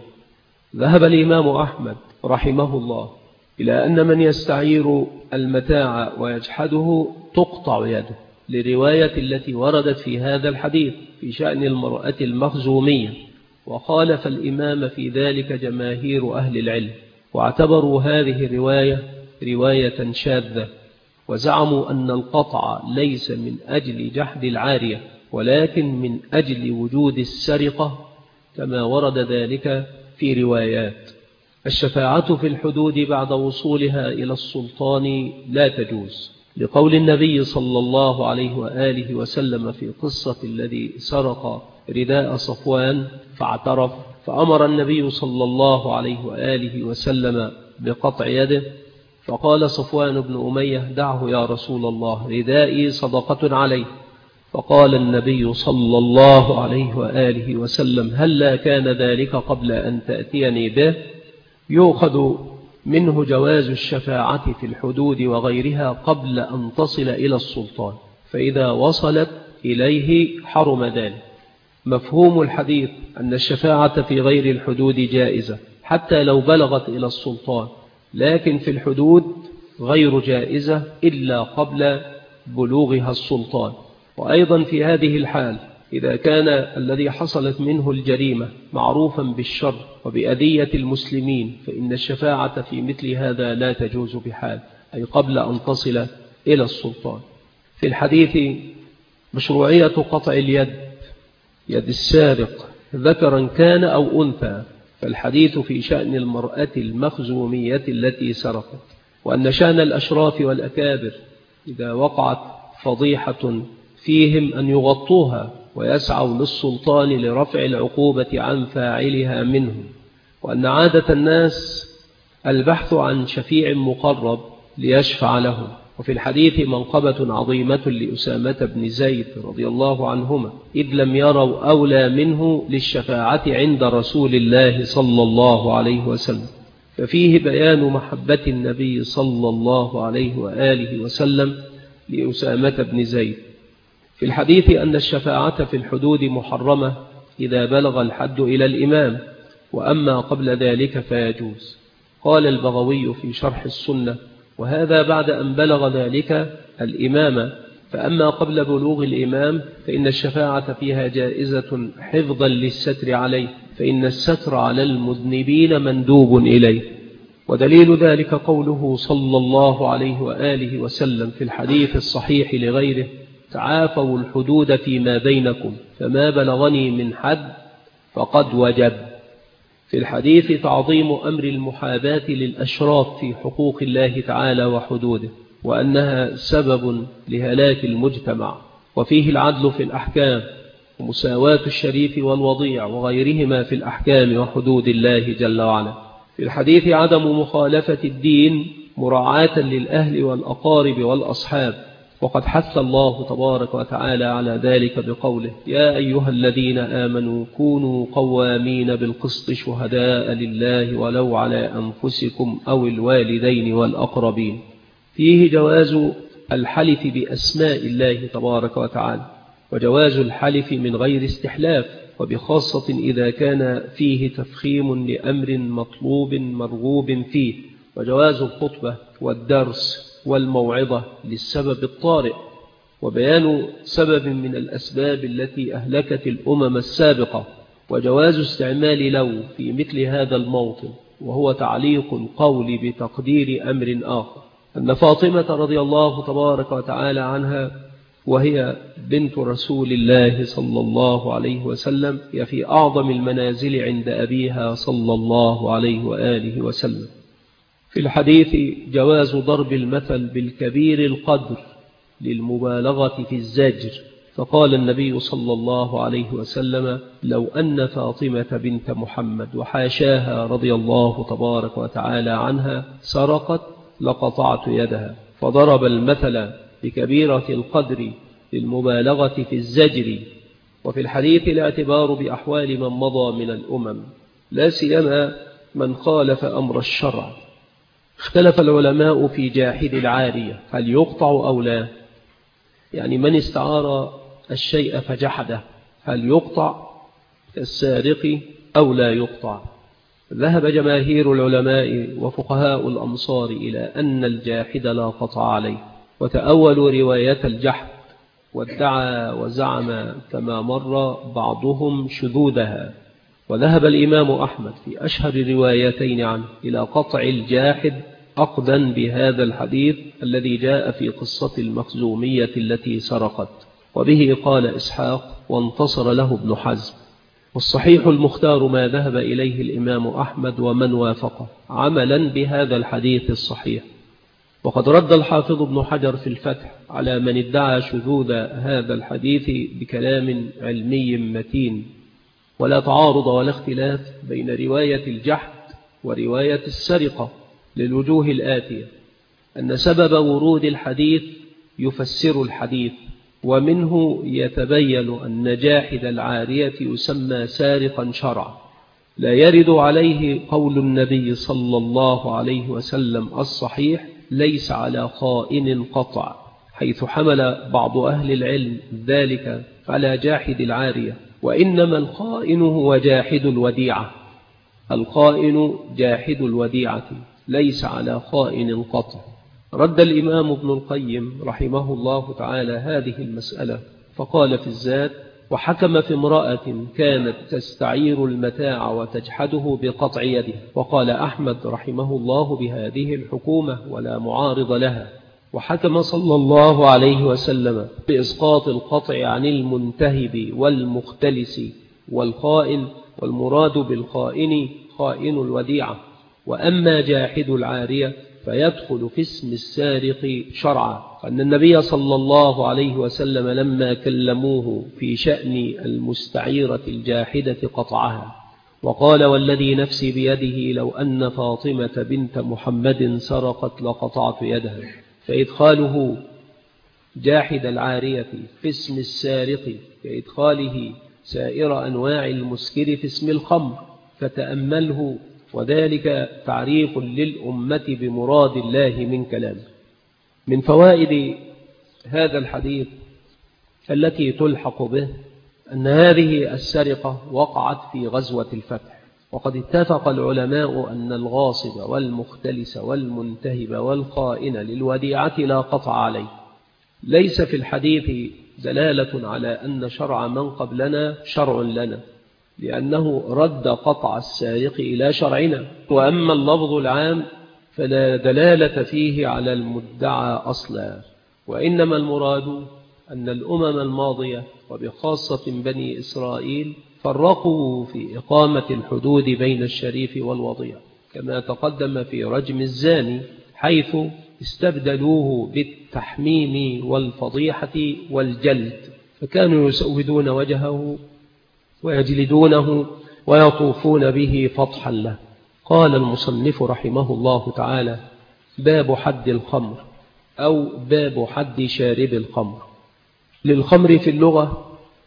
ذهب الإمام أحمد رحمه الله إلى أن من يستعير المتاع ويجحده تقطع يده، لرواية التي وردت في هذا الحديث في شأن المرأة المخزومية. وخالف الإمام في ذلك جماهير أهل العلم، واعتبروا هذه الرواية رواية شاذة، وزعموا أن القطع ليس من أجل جحد العارية ولكن من أجل وجود السرقة، كما ورد ذلك في روايات. الشفاعة في الحدود بعد وصولها إلى السلطان لا تجوز، لقول النبي صلى الله عليه وآله وسلم في قصة الذي سرق رداء صفوان فاعترف، فأمر النبي صلى الله عليه وآله وسلم بقطع يده. فقال صفوان بن أمية: دعه يا رسول الله، ردائي صدقة عليه. فقال النبي صلى الله عليه وآله وسلم: هلا كان ذلك قبل أن تأتيني به؟ يؤخذ منه جواز الشفاعة في الحدود وغيرها قبل أن تصل إلى السلطان، فإذا وصلت إليه حرم ذلك. مفهوم الحديث أن الشفاعة في غير الحدود جائزة حتى لو بلغت إلى السلطان، لكن في الحدود غير جائزة إلا قبل بلوغها السلطان. وأيضا في هذه الحال إذا كان الذي حصلت منه الجريمة معروفا بالشر وبأذية المسلمين فإن الشفاعة في مثل هذا لا تجوز بحال، أي قبل أن تصل إلى السلطان. في الحديث مشروعية قطع اليد، يد السارق ذكرا كان أو أنثى، فالحديث في شأن المرأة المخزومية التي سرقت، وأن شأن الأشراف والأكابر إذا وقعت فضيحة فيهم أن يغطوها ويسعوا للسلطان لرفع العقوبة عن فاعلها منهم، وأن عادة الناس البحث عن شفيع مقرب ليشفع لهم. وفي الحديث منقبة عظيمة لأسامة بن زيد رضي الله عنهما، إذ لم يروا أولى منه للشفاعة عند رسول الله صلى الله عليه وسلم، ففيه بيان محبة النبي صلى الله عليه وآله وسلم لأسامة بن زيد. في الحديث أن الشفاعة في الحدود محرمة إذا بلغ الحد إلى الإمام، وأما قبل ذلك فيجوز. قال البغوي في شرح السنة: وهذا بعد أن بلغ ذلك الإمام، فأما قبل بلوغ الإمام فإن الشفاعة فيها جائزة حفظا للستر عليه، فإن الستر على المذنبين مندوب إليه. ودليل ذلك قوله صلى الله عليه وآله وسلم في الحديث الصحيح لغيره: تعافوا الحدود فيما بينكم، فما بلغني من حد فقد وجب. في الحديث تعظيم أمر المحاباة للأشراف في حقوق الله تعالى وحدوده، وأنها سبب لهلاك المجتمع. وفيه العدل في الأحكام، ومساواة الشريف والوضيع وغيرهما في الأحكام وحدود الله جل وعلا. في الحديث عدم مخالفة الدين مراعاة للأهل والأقارب والأصحاب، وقد حث الله تبارك وتعالى على ذلك بقوله: يا أيها الذين آمنوا كونوا قوامين بالقسط شهداء لله ولو على أنفسكم أو الوالدين والأقربين. فيه جواز الحلف بأسماء الله تبارك وتعالى، وجواز الحلف من غير استحلاف، وبخاصة إذا كان فيه تفخيم لأمر مطلوب مرغوب فيه، وجواز الخطبة والدرس والموعظة للسبب الطارئ، وبيان سبب من الأسباب التي أهلكت الأمم السابقة، وجواز استعمال لو في مثل هذا الموطن، وهو تعليق القول بتقدير أمر آخر. أن فاطمة رضي الله تبارك وتعالى عنها وهي بنت رسول الله صلى الله عليه وسلم هي في أعظم المنازل عند أبيها صلى الله عليه وآله وسلم. في الحديث جواز ضرب المثل بالكبير القدر للمبالغة في الزجر، فقال النبي صلى الله عليه وسلم: لو أن فاطمة بنت محمد وحاشاها رضي الله تبارك وتعالى عنها سرقت لقطعت يدها. فضرب المثل بكبيرة القدر للمبالغة في الزجر. وفي الحديث الاعتبار بأحوال من مضى من الأمم، لا سيما من خالف أمر الشرع. اختلف العلماء في جاحد العارية، هل يقطع أو لا؟ يعني من استعار الشيء فجحده، هل يقطع كالسارق أو لا يقطع؟ ذهب جماهير العلماء وفقهاء الأمصار إلى أن الجاحد لا قطع عليه، وتأولوا رواية الجحد، وادعى وزعم كما مر بعضهم شذوذها. وذهب الإمام أحمد في أشهر الروايتين عنه إلى قطع الجاحد أخذا بهذا الحديث الذي جاء في قصة المخزومية التي سرقت، وبه قال إسحاق وانتصر له ابن حزم. والصحيح المختار ما ذهب إليه الإمام أحمد ومن وافقه عملا بهذا الحديث الصحيح. وقد رد الحافظ ابن حجر في الفتح على من ادعى شذوذ هذا الحديث بكلام علمي متين، ولا تعارض ولا اختلاف بين رواية الجحد ورواية السرقة للوجوه الآتية: أن سبب ورود الحديث يفسر الحديث، ومنه يتبين أن جاحد العارية يسمى سارقا شرعا، لا يرد عليه قول النبي صلى الله عليه وسلم الصحيح: ليس على خائن قطع، حيث حمل بعض أهل العلم ذلك على جاحد العارية، وإنما الخائن هو جاحد الوديعة. الخائن جاحد الوديعة، ليس على خائن قطع. رد الإمام ابن القيم رحمه الله تعالى هذه المسألة فقال في الزاد: وحكم في امرأة كانت تستعير المتاع وتجحده بقطع يده. وقال أحمد رحمه الله بهذه الحكومة ولا معارض لها، وحكم صلى الله عليه وسلم بإسقاط القطع عن المنتهب والمختلس والخائن، والمراد بالخائن خائن الوديعة. وأما جاحد العارية فيدخل في اسم السارق شرعا، أن النبي صلى الله عليه وسلم لما كلموه في شأن المستعيرة الجاحدة قطعها، وقال: والذي نفسي بيده لو أن فاطمة بنت محمد سرقت لقطعت يدها. فإدخاله جاحد العارية في اسم السارق كإدخاله سائر أنواع المسكر في اسم الخمر، فتأمله، وذلك تعريف للأمة بمراد الله من كلامه. من فوائد هذا الحديث التي تلحق به أن هذه السرقة وقعت في غزوة الفتح، وقد اتفق العلماء أن الغاصب والمختلس والمنتهب والخائن للوديعة لا قطع عليه. ليس في الحديث دلالة على أن شرع من قبلنا شرع لنا، لأنه رد قطع السارق إلى شرعنا. وأما اللفظ العام فلا دلالة فيه على المدعى أصلا، وإنما المراد أن الأمم الماضية وبخاصة بني إسرائيل فرقوا في إقامة الحدود بين الشريف والوضيع، كما تقدم في رجم الزاني، حيث استبدلوه بالتحميم والفضيحة والجلد، فكانوا يسودون وجهه ويجلدونه ويطوفون به فضحا له. قال المصنف رحمه الله تعالى: باب حد الخمر، أو باب حد شارب الخمر. للخمر في اللغة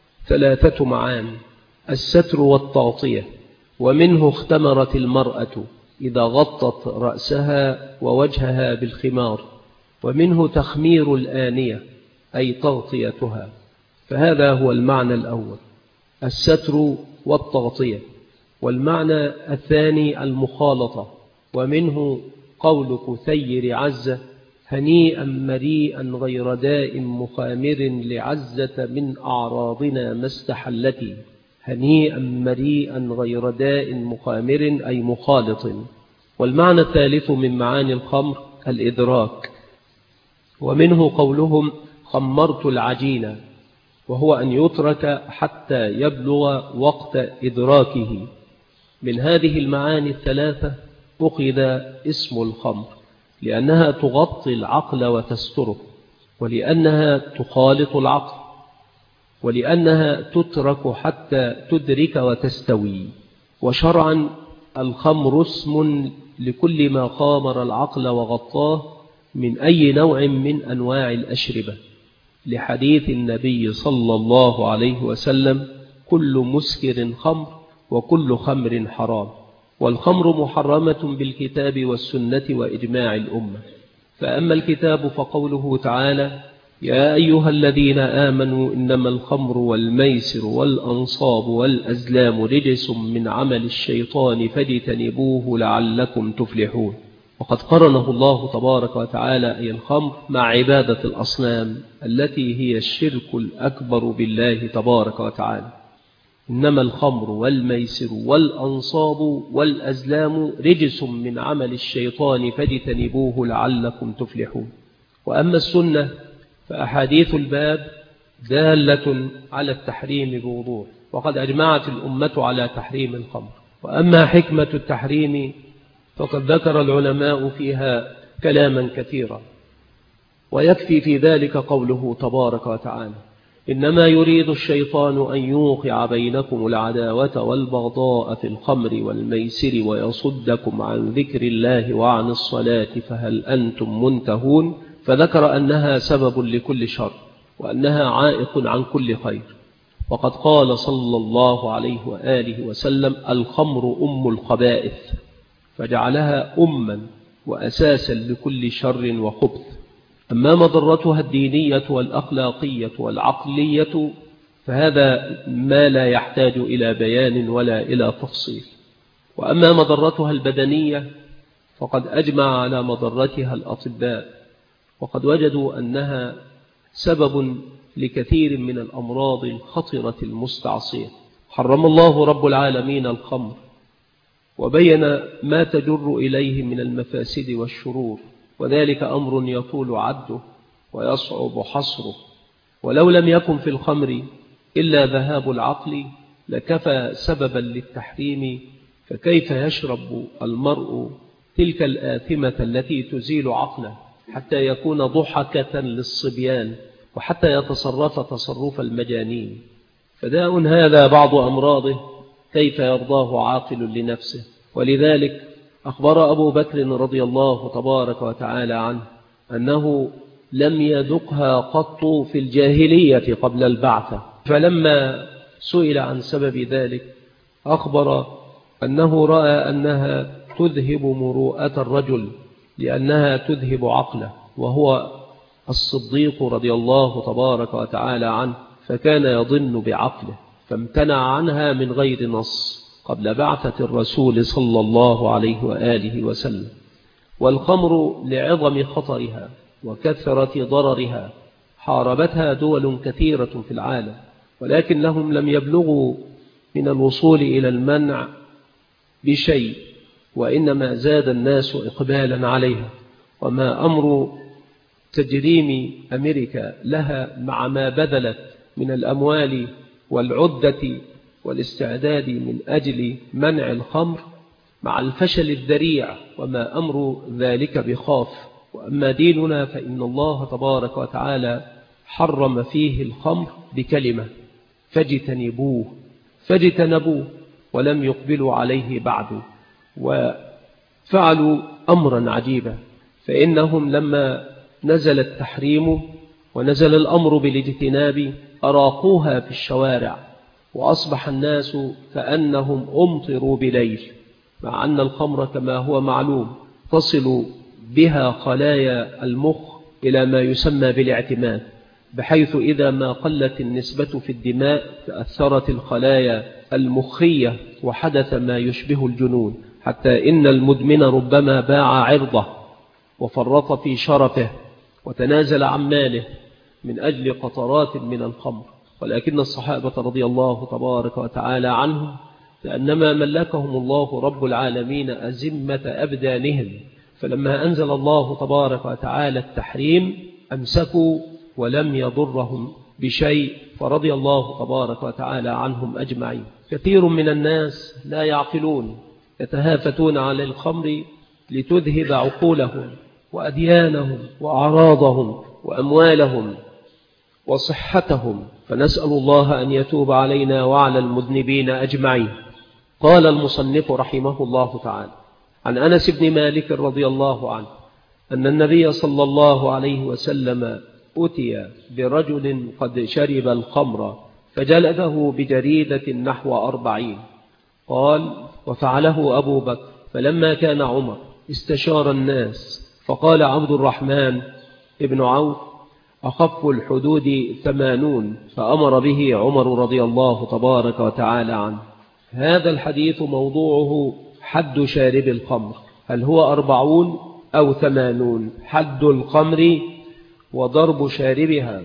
3 معاني: الستر والتغطية، ومنه اختمرت المرأة إذا غطت رأسها ووجهها بالخمار، ومنه تخمير الآنية أي تغطيتها. فهذا هو المعنى الأول، الستر والتغطية. والمعنى الثاني المخالطة، ومنه قول كثير عزة: هنيئا مريئا غير داء مخامر لعزة من أعراضنا ما استحلتي. هنيئا مريئا غير داء مخامر أي مخالط. والمعنى الثالث من معاني الخمر الإدراك، ومنه قولهم خمرت العجين، وهو أن يترك حتى يبلغ وقت إدراكه. من هذه المعاني الثلاثة أخذ اسم الخمر، لأنها تغطي العقل وتستره، ولأنها تخالط العقل، ولأنها تترك حتى تدرك وتستوي. وشرعا الخمر اسم لكل ما خامر العقل وغطاه من أي نوع من أنواع الأشربة، لحديث النبي صلى الله عليه وسلم: كل مسكر خمر وكل خمر حرام. والخمر محرمة بالكتاب والسنة وإجماع الأمة. فأما الكتاب فقوله تعالى: يا أيها الذين آمنوا إنما الخمر والميسر والأنصاب والأزلام رجس من عمل الشيطان فاجتنبوه لعلكم تفلحون. وقد قرنه الله تبارك وتعالى أي الخمر مع عبادة الأصنام التي هي الشرك الأكبر بالله تبارك وتعالى. إنما الخمر والميسر والأنصاب والأزلام رجس من عمل الشيطان فاجتنبوه لعلكم تفلحون. وأما السنة فأحاديث الباب دالة على التحريم بوضوح، وقد أجمعت الأمة على تحريم الخمر. وأما حكمة التحريم فقد ذكر العلماء فيها كلاما كثيرا، ويكفي في ذلك قوله تبارك وتعالى: إنما يريد الشيطان أن يوقع بينكم العداوة والبغضاء في الخمر والميسر ويصدكم عن ذكر الله وعن الصلاة فهل أنتم منتهون. فذكر أنها سبب لكل شر، وأنها عائق عن كل خير. وقد قال صلى الله عليه وآله وسلم: الخمر أم الخبائث، فجعلها أما وأساسا لكل شر وخبث. أما مضرتها الدينية والأخلاقية والعقلية فهذا ما لا يحتاج إلى بيان ولا إلى تفصيل. وأما مضرتها البدنية فقد أجمع على مضرتها الأطباء، وقد وجدوا أنها سبب لكثير من الأمراض الخطرة المستعصية. حرم الله رب العالمين الخمر، وبين ما تجر إليه من المفاسد والشرور، وذلك أمر يطول عده ويصعب حصره. ولو لم يكن في الخمر إلا ذهاب العقل لكفى سببا للتحريم، فكيف يشرب المرء تلك الآثمة التي تزيل عقله حتى يكون ضحكة للصبيان وحتى يتصرف تصرف المجانين؟ فداء هذا بعض أمراضه كيف يرضاه عاقل لنفسه. ولذلك أخبر أبو بكر رضي الله تبارك وتعالى عنه أنه لم يذقها قط في الجاهلية قبل البعثة، فلما سئل عن سبب ذلك أخبر أنه رأى أنها تذهب مروءة الرجل لأنها تذهب عقله، وهو الصديق رضي الله تبارك وتعالى عنه، فكان يظن بعقله فامتنع عنها من غير نص قبل بعثة الرسول صلى الله عليه وآله وسلم. والخمر لعظم خطرها وكثرة ضررها حاربتها دول كثيرة في العالم، ولكنهم لم يبلغوا من الوصول إلى المنع بشيء، وإنما زاد الناس إقبالا عليها. وما أمر تجريم أمريكا لها مع ما بذلت من الأموال والعدة والاستعداد من أجل منع الخمر مع الفشل الذريع، وما أمر ذلك بخاف. وأما ديننا فإن الله تبارك وتعالى حرم فيه الخمر بكلمة فاجتنبوه ولم يقبلوا عليه بعد، وفعلوا أمرا عجيبا. فإنهم لما نزل التحريم ونزل الأمر بالاجتناب أراقوها في الشوارع، وأصبح الناس كأنهم أمطروا بليل، مع أن الخمر كما هو معلوم تصل بها خلايا المخ إلى ما يسمى بالاعتماد، بحيث إذا ما قلت النسبة في الدماء تأثرت الخلايا المخية وحدث ما يشبه الجنون، حتى إن المدمن ربما باع عرضه وفرط في شرفه وتنازل عن ماله من أجل قطرات من الخمر. ولكن الصحابة رضي الله تبارك وتعالى عنهم لأنما ملكهم الله رب العالمين أزمة أبدانهم، فلما أنزل الله تبارك وتعالى التحريم أمسكوا ولم يضرهم بشيء، فرضي الله تبارك وتعالى عنهم أجمعين. كثير من الناس لا يعقلون، يتهافتون على الخمر لتذهب عقولهم وأديانهم وأعراضهم وأموالهم وصحتهم، فنسأل الله أن يتوب علينا وعلى المذنبين أجمعين. قال المصنف رحمه الله تعالى عن أنس بن مالك رضي الله عنه أن النبي صلى الله عليه وسلم أتي برجل قد شرب الخمر فجلده بجريدة نحو 40. قال وفعله أبو بكر، فلما كان عمر استشار الناس فقال عبد الرحمن ابن عوف أخف الحدود 80، فأمر به عمر رضي الله تبارك وتعالى عنه. هذا الحديث موضوعه حد شارب الخمر، هل هو 40 أو 80 حد الخمر وضرب شاربها؟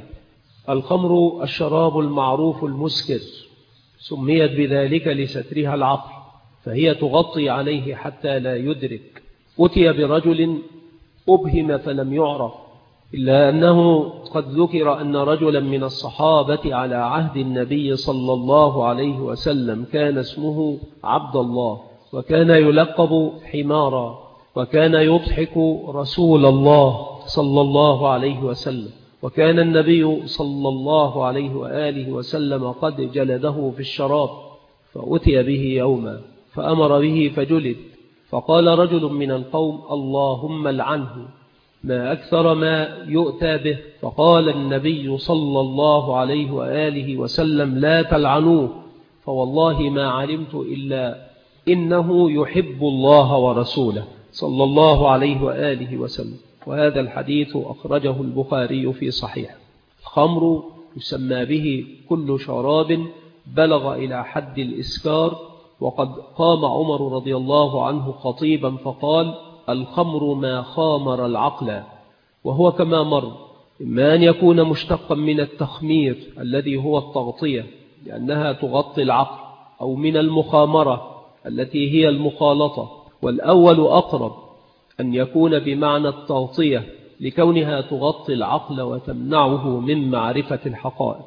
الخمر الشراب المعروف المسكر، سميت بذلك لسترها العقل، فهي تغطي عليه حتى لا يدرك. أتي برجل أبهم فلم يعرف، إلا أنه قد ذكر أن رجلا من الصحابة على عهد النبي صلى الله عليه وسلم كان اسمه عبد الله، وكان يلقب حمارا، وكان يضحك رسول الله صلى الله عليه وسلم، وكان النبي صلى الله عليه وآله وسلم قد جلده في الشراب، فأتي به يوما فأمر به فجلد. فقال رجل من القوم اللهم لعنه، ما أكثر ما يؤتى به. فقال النبي صلى الله عليه وآله وسلم لا تلعنوه، فوالله ما علمت إلا إنه يحب الله ورسوله صلى الله عليه وآله وسلم. وهذا الحديث أخرجه البخاري في صحيح. الخمر يسمى به كل شراب بلغ إلى حد الإسكار، وقد قام عمر رضي الله عنه خطيبا فقال الخمر ما خامر العقل، وهو كما مر إما أن يكون مشتقا من التخمير الذي هو التغطية لأنها تغطي العقل، أو من المخامرة التي هي المخالطة، والأول أقرب أن يكون بمعنى التغطية لكونها تغطي العقل وتمنعه من معرفة الحقائق،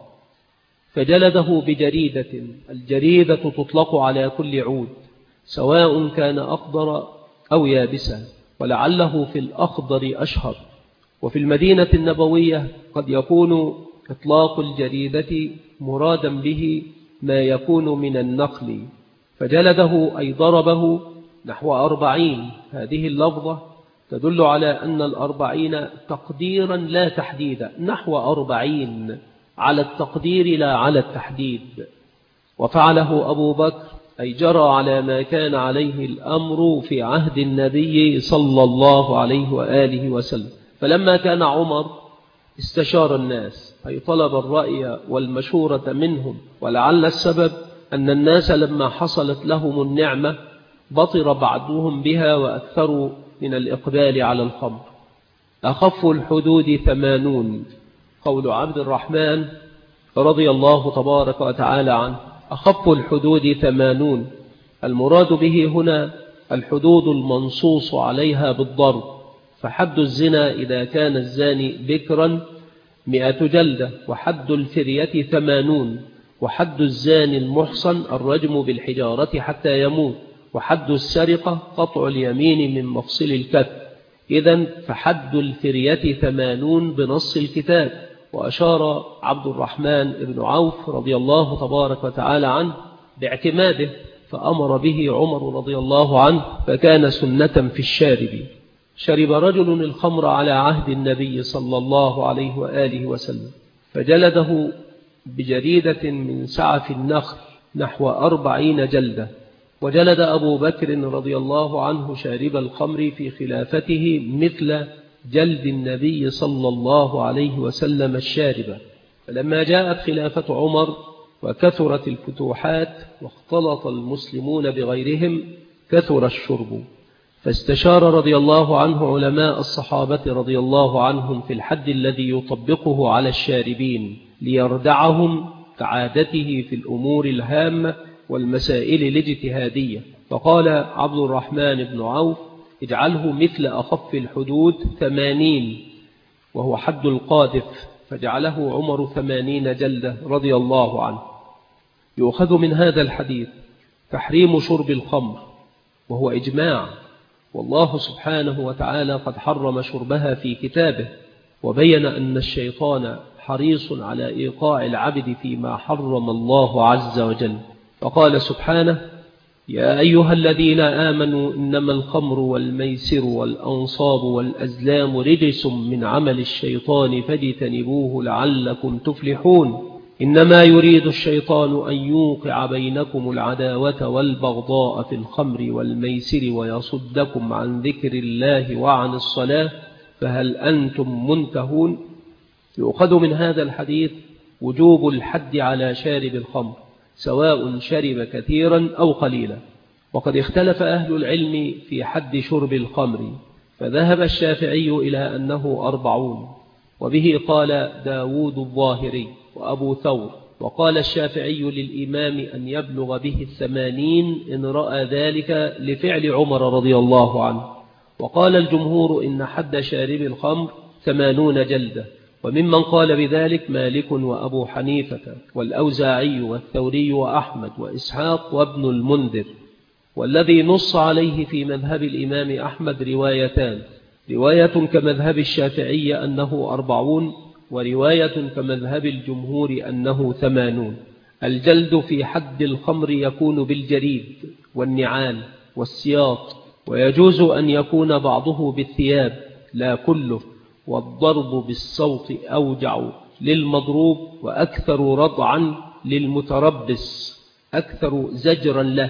فجلده بجريدة. الجريدة تطلق على كل عود سواء كان أخضر أو يابسا، ولعله في الأخضر أشهر. وفي المدينة النبوية قد يكون إطلاق الجريدة مرادا به ما يكون من النقل، فجلده أي ضربه نحو 40. هذه اللفظة تدل على أن 40 تقديرا لا تحديدا، نحو 40 على التقدير لا على التحديد. وفعله أبو بكر أي جرى على ما كان عليه الأمر في عهد النبي صلى الله عليه وآله وسلم. فلما كان عمر استشار الناس أي طلب الرأي والمشورة منهم، ولعل السبب أن الناس لما حصلت لهم النعمة بطر بعضهم بها وأكثروا من الإقبال على الخمر. أخف الحدود 80. قول عبد الرحمن رضي الله تبارك وتعالى عنه: أخف الحدود 80. المراد به هنا الحدود المنصوص عليها بالضرب، فحد الزنا إذا كان الزاني بكرا 100 جلدة، وحد الفرية 80، وحد الزاني المحصن الرجم بالحجارة حتى يموت، وحد السرقة قطع اليمين من مفصل الكف. إذن فحد الفرية 80 بنص الكتاب. وأشار عبد الرحمن بن عوف رضي الله تبارك وتعالى عنه باعتماده، فأمر به عمر رضي الله عنه، فكان سنة في الشارب. شرب رجل الخمر على عهد النبي صلى الله عليه وآله وسلم، فجلده بجريدة من سعف النخل نحو 40 جلدة. وجلد أبو بكر رضي الله عنه شارب الخمر في خلافته مثل جلد النبي صلى الله عليه وسلم الشارب. فلما جاءت خلافة عمر وكثرت الفتوحات واختلط المسلمون بغيرهم كثر الشرب، فاستشار رضي الله عنه علماء الصحابة رضي الله عنهم في الحد الذي يطبقه على الشاربين ليردعهم كعادته في الأمور الهامة والمسائل الاجتهادية. فقال عبد الرحمن بن عوف: اجعله مثل أخف الحدود 80، وهو حد القاذف، فجعله عمر 80 جلدة رضي الله عنه. يؤخذ من هذا الحديث تحريم شرب الخمر، وهو إجماع، والله سبحانه وتعالى قد حرم شربها في كتابه، وبين أن الشيطان حريص على إيقاع العبد فيما حرم الله عز وجل. فقال سبحانه: يا أيها الذين آمنوا إنما الخمر والميسر والأنصاب والأزلام رجس من عمل الشيطان فاجتنبوه لعلكم تفلحون. إنما يريد الشيطان أن يوقع بينكم العداوة والبغضاء في الخمر والميسر ويصدكم عن ذكر الله وعن الصلاة فهل أنتم منتهون. يؤخذ من هذا الحديث وجوب الحد على شارب الخمر سواء شرب كثيرا أو قليلا. وقد اختلف أهل العلم في حد شرب الخمر، فذهب الشافعي إلى أنه 40، وبه قال داود الظاهري وأبو ثور. وقال الشافعي للإمام أن يبلغ به 80 إن رأى ذلك لفعل عمر رضي الله عنه. وقال الجمهور إن حد شارب الخمر 80 جلدة، وممن قال بذلك مالك وأبو حنيفة والأوزاعي والثوري وأحمد وإسحاق وابن المنذر. والذي نص عليه في مذهب الإمام أحمد روايتان: رواية كمذهب الشافعي أنه 40، ورواية كمذهب الجمهور أنه 80. الجلد في حد الخمر يكون بالجريد والنعال والسياط، ويجوز أن يكون بعضه بالثياب لا كله، والضرب بالصوت أوجع للمضروب وأكثر رضعا للمتربص، أكثر زجرا له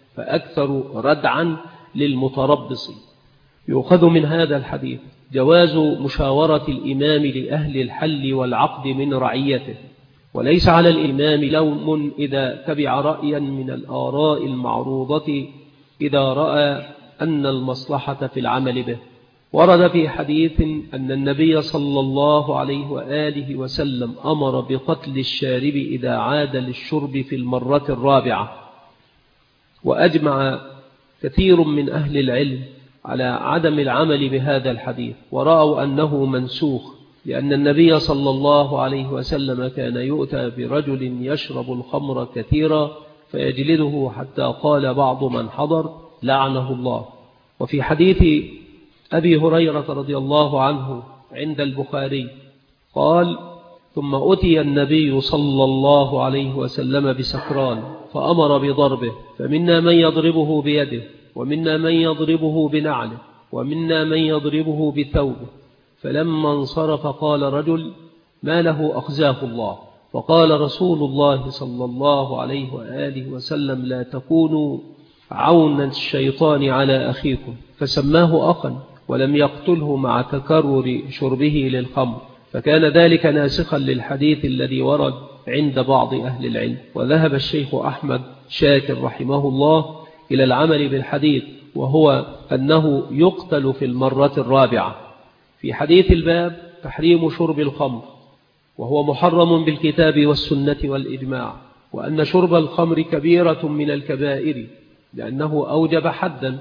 فأكثر ردعا للمتربص. يؤخذ من هذا الحديث جواز مشاورة الإمام لأهل الحل والعقد من رعيته، وليس على الإمام لوم إذا تبع رأيا من الآراء المعروضة إذا رأى أن المصلحة في العمل به. ورد في حديث أن النبي صلى الله عليه وآله وسلم أمر بقتل الشارب إذا عاد للشرب في المرة الرابعة. وأجمع كثير من أهل العلم على عدم العمل بهذا الحديث، ورأوا أنه منسوخ، لأن النبي صلى الله عليه وسلم كان يؤتى برجل يشرب الخمر كثيرا فيجلده حتى قال بعض من حضر لعنه الله. وفي حديث أبي هريرة رضي الله عنه عند البخاري قال: ثم أتي النبي صلى الله عليه وسلم بسكران فأمر بضربه، فمنا من يضربه بيده، ومنا من يضربه بنعله، ومنا من يضربه بثوبه. فلما انصرف قال رجل: ما له أخزاه الله. فقال رسول الله صلى الله عليه وآله وسلم: لا تكونوا عونا الشيطان على أخيكم. فسماه أخا ولم يقتله مع تكرر شربه للخمر، فكان ذلك ناسخا للحديث الذي ورد عند بعض أهل العلم. وذهب الشيخ أحمد شاكر رحمه الله إلى العمل بالحديث، وهو أنه يقتل في المرة الرابعة. في حديث الباب تحريم شرب الخمر، وهو محرم بالكتاب والسنة والإجماع، وأن شرب الخمر كبيرة من الكبائر لأنه أوجب حدا،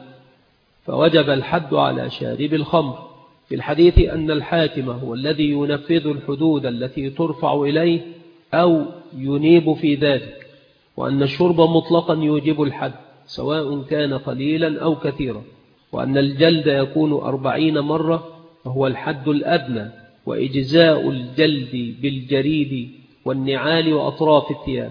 فوجب الحد على شارب الخمر. في الحديث أن الحاكم هو الذي ينفذ الحدود التي ترفع إليه أو ينيب في ذلك، وأن الشرب مطلقا يوجب الحد سواء كان قليلا أو كثيرا، وأن الجلد يكون 40 مرة وهو الحد الأدنى، وإجزاء الجلد بالجريد والنعال وأطراف الثياب.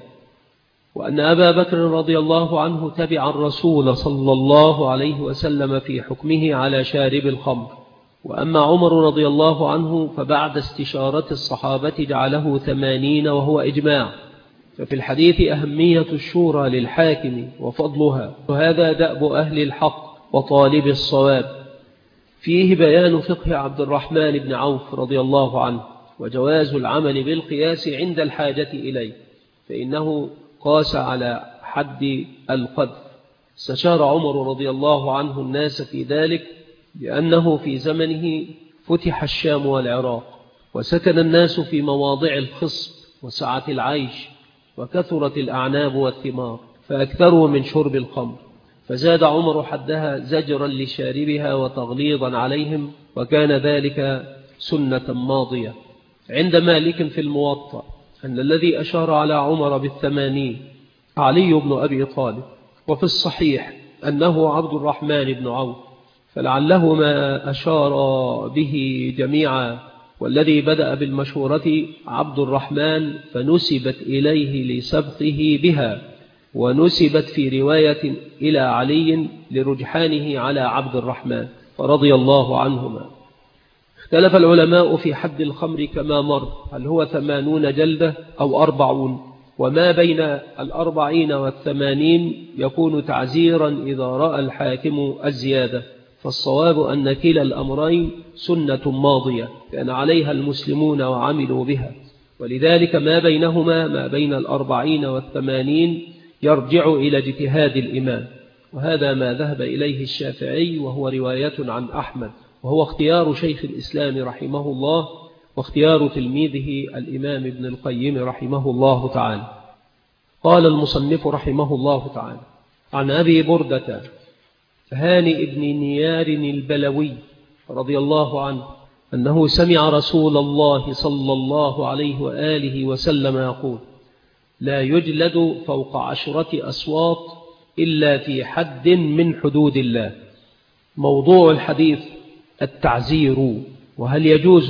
وأن أبا بكر رضي الله عنه تبع الرسول صلى الله عليه وسلم في حكمه على شارب الخمر. وأما عمر رضي الله عنه فبعد استشارة الصحابة جعله 80 وهو إجماع. ففي الحديث أهمية الشورى للحاكم وفضلها، وهذا دأب أهل الحق وطالب الصواب. فيه بيان فقه عبد الرحمن بن عوف رضي الله عنه، وجواز العمل بالقياس عند الحاجة إليه، فإنه قاس على حد القذف. استشار عمر رضي الله عنه الناس في ذلك لأنه في زمنه فتح الشام والعراق، وسكن الناس في مواضع الخصب وسعة العيش، وكثرت الأعناب والثمار، فأكثروا من شرب الخمر، فزاد عمر حدها زجرا لشاربها وتغليظا عليهم، وكان ذلك سنة ماضية. عند مالك في الموطأ أن الذي أشار على عمر بال80 علي بن أبي طالب، وفي الصحيح أنه عبد الرحمن بن عوف، فلعله ما أشار به جميعا. والذي بدأ بالمشورة عبد الرحمن فنسبت إليه لسبقه بها، ونسبت في رواية إلى علي لرجحانه على عبد الرحمن فرضي الله عنهما. اختلف العلماء في حد الخمر كما مر، هل هو 80 جلدة أو 40، وما بين 40 و80 يكون تعزيرا إذا رأى الحاكم الزيادة. فالصواب أن كلا الأمرين سنة ماضية كان عليها المسلمون وعملوا بها، ولذلك ما بينهما ما بين 40 و80 يرجع إلى اجتهاد الإمام، وهذا ما ذهب إليه الشافعي، وهو رواية عن أحمد، وهو اختيار شيخ الإسلام رحمه الله، واختيار تلميذه الإمام ابن القيم رحمه الله تعالى. قال المصنف رحمه الله تعالى: عن أبي بردة هانئ بن نيار البلوي رضي الله عنه أنه سمع رسول الله صلى الله عليه وآله وسلم يقول: لا يجلد فوق 10 أصوات إلا في حد من حدود الله. موضوع الحديث التعزير، وهل يجوز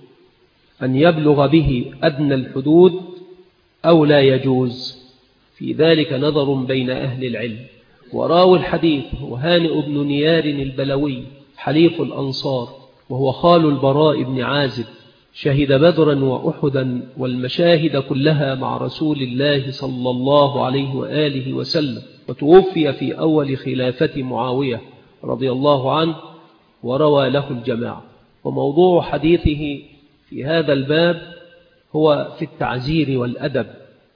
أن يبلغ به أدنى الحدود أو لا يجوز؟ في ذلك نظر بين أهل العلم. وراوي الحديث وهانئ بن نيار البلوي حليف الأنصار، وهو خال البراء بن عازب، شهد بدرا وأحدا والمشاهد كلها مع رسول الله صلى الله عليه وآله وسلم، وتوفي في أول خلافة معاوية رضي الله عنه، وروى له الجماعة. وموضوع حديثه في هذا الباب هو في التعزير والأدب.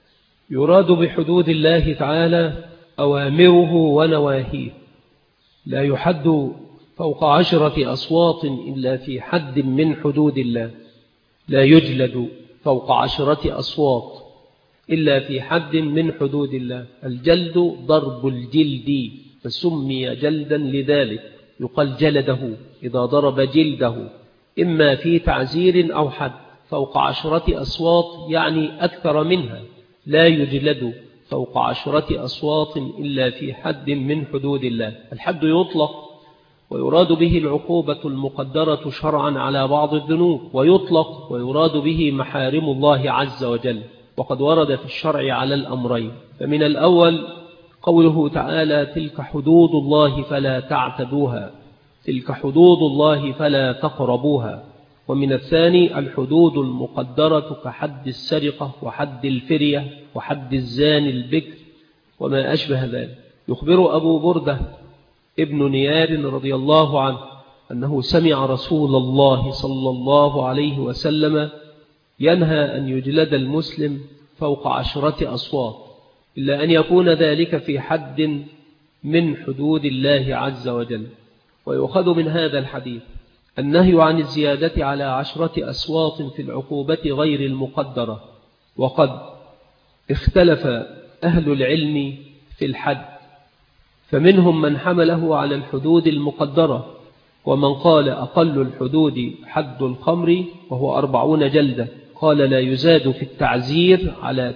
يراد بحدود الله تعالى أوامره ونواهيه، لا يحد فوق 10 أصوات إلا في حد من حدود الله. لا يجلد فوق 10 أصوات إلا في حد من حدود الله. الجلد ضرب الجلد فسمي جلدا لذلك، يقال جلده إذا ضرب جلده، إما في تعزير أو حد فوق 10 أصوات، يعني أكثر منها. لا يجلد فوق 10 أصوات إلا في حد من حدود الله. الحد يطلق ويراد به العقوبة المقدرة شرعا على بعض الذنوب، ويطلق ويراد به محارم الله عز وجل، وقد ورد في الشرع على الأمرين. فمن الأول قوله تعالى: تلك حدود الله فلا تعتدوها، تلك حدود الله فلا تقربوها. ومن الثاني الحدود المقدرة كحد السرقة وحد الفرية وحد الزاني البكر وما أشبه ذلك. يخبر أبو بردة ابن نيار رضي الله عنه أنه سمع رسول الله صلى الله عليه وسلم ينهى أن يجلد المسلم فوق 10 أصوات، إلا أن يكون ذلك في حد من حدود الله عز وجل. ويؤخذ من هذا الحديث النهي عن الزيادة على 10 أصوات في العقوبة غير المقدرة. وقد اختلف أهل العلم في الحد، فمنهم من حمله على الحدود المقدرة، ومن قال أقل الحدود حد الخمر وهو 40 جلدة، قال لا يزاد في التعزير على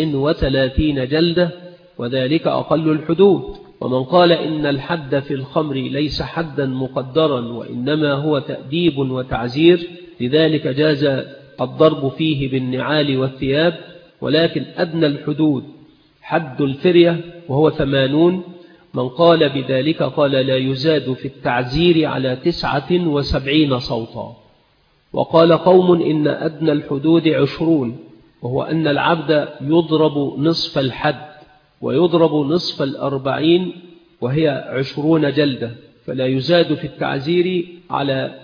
39 جلدة وذلك أقل الحدود. ومن قال إن الحد في الخمر ليس حدا مقدرا وإنما هو تأديب وتعزير، لذلك جاز الضرب فيه بالنعال والثياب، ولكن أدنى الحدود حد الفرية وهو 80. من قال بذلك قال لا يزاد في التعزير على 79 صوتا. وقال قوم إن أدنى الحدود 20، وهو أن العبد يضرب نصف الحد ويضرب نصف 40 وهي 20 جلدة، فلا يزاد في التعزير على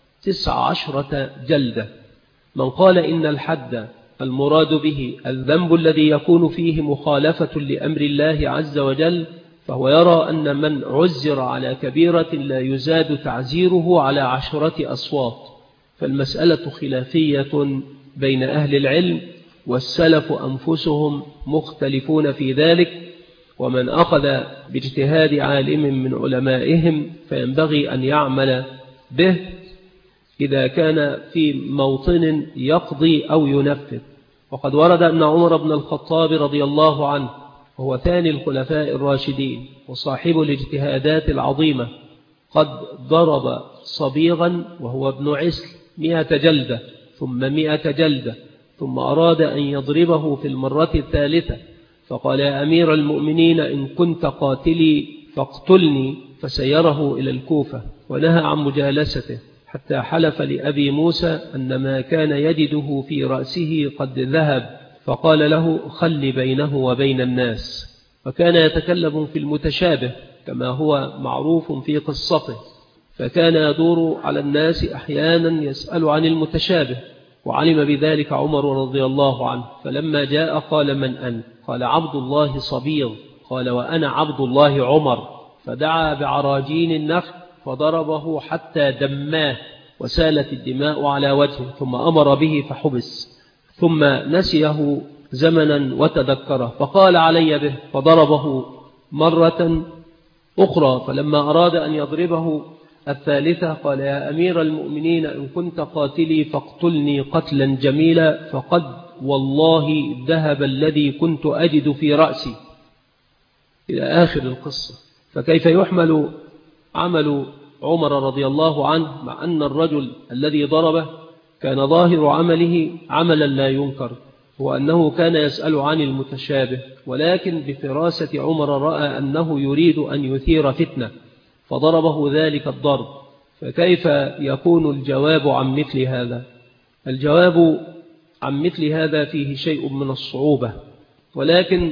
19 جلدة. من قال إن الحد المراد به الذنب الذي يكون فيه مخالفة لأمر الله عز وجل، فهو يرى أن من عزر على كبيرة لا يزاد تعزيره على 10 أصوات. فالمسألة خلافية بين أهل العلم، والسلف أنفسهم مختلفون في ذلك. ومن أخذ باجتهاد عالم من علمائهم فينبغي أن يعمل به إذا كان في موطن يقضي أو ينفذ. وقد ورد أن عمر بن الخطاب رضي الله عنه، وهو ثاني الخلفاء الراشدين وصاحب الاجتهادات العظيمة، قد ضرب صبيغا وهو ابن عسل 100 جلدة ثم 100 جلدة، ثم أراد أن يضربه في المرة الثالثة فقال: يا أمير المؤمنين إن كنت قاتلي فاقتلني، فسيره إلى الكوفة ونهى عن مجالسته، حتى حلف لأبي موسى أن ما كان يجده في رأسه قد ذهب، فقال له: خل بينه وبين الناس. وكان يتكلم في المتشابه كما هو معروف في قصته، فكان يدور على الناس أحيانا يسأل عن المتشابه، وعلم بذلك عمر رضي الله عنه، فلما جاء قال: من أنت؟ قال: عبد الله صبيغ. قال: وأنا عبد الله عمر. فدعا بعراجين النخل فضربه حتى دماه وسالت الدماء على وجهه، ثم أمر به فحبس، ثم نسيه زمنا وتذكره فقال: علي به، فضربه مرة أخرى. فلما أراد أن يضربه الثالثة قال: يا أمير المؤمنين إن كنت قاتلي فاقتلني قتلا جميلا، فقد والله ذهب الذي كنت أجد في رأسي، إلى آخر القصة. فكيف يحمل عمل عمر رضي الله عنه مع أن الرجل الذي ضربه كان ظاهر عمله عملا لا ينكر، هو أنه كان يسأل عن المتشابه، ولكن بفراسة عمر رأى أنه يريد أن يثير فتنة فضربه ذلك الضرب. فكيف يكون الجواب عن مثل هذا؟ الجواب عن مثل هذا فيه شيء من الصعوبة، ولكن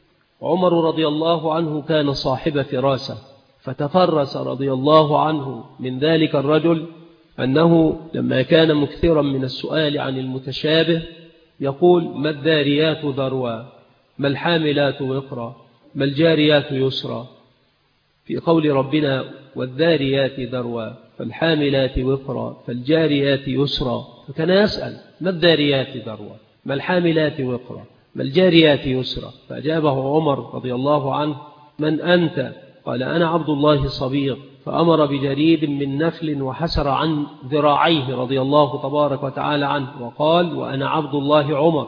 عمر رضي الله عنه كان صاحب فراسة، فتفرس رضي الله عنه من ذلك الرجل أنه لما كان مكثرا من السؤال عن المتشابه يقول: ما الذاريات ذروا، ما الحاملات وقرا، ما الجاريات يسرا، في قول ربنا: والذاريات ذروا فالحاملات وقرا فالجاريات يسرا. فكان يسأل: ما الذاريات ذروا، ما الحاملات وقرا، ما الجاريات يسرا. فأجابه عمر رضي الله عنه: من أنت؟ قال: أنا عبد الله صبيغ. فأمر بجريد من نخل وحسر عن ذراعيه رضي الله تبارك وتعالى عنه وقال: وأنا عبد الله عمر،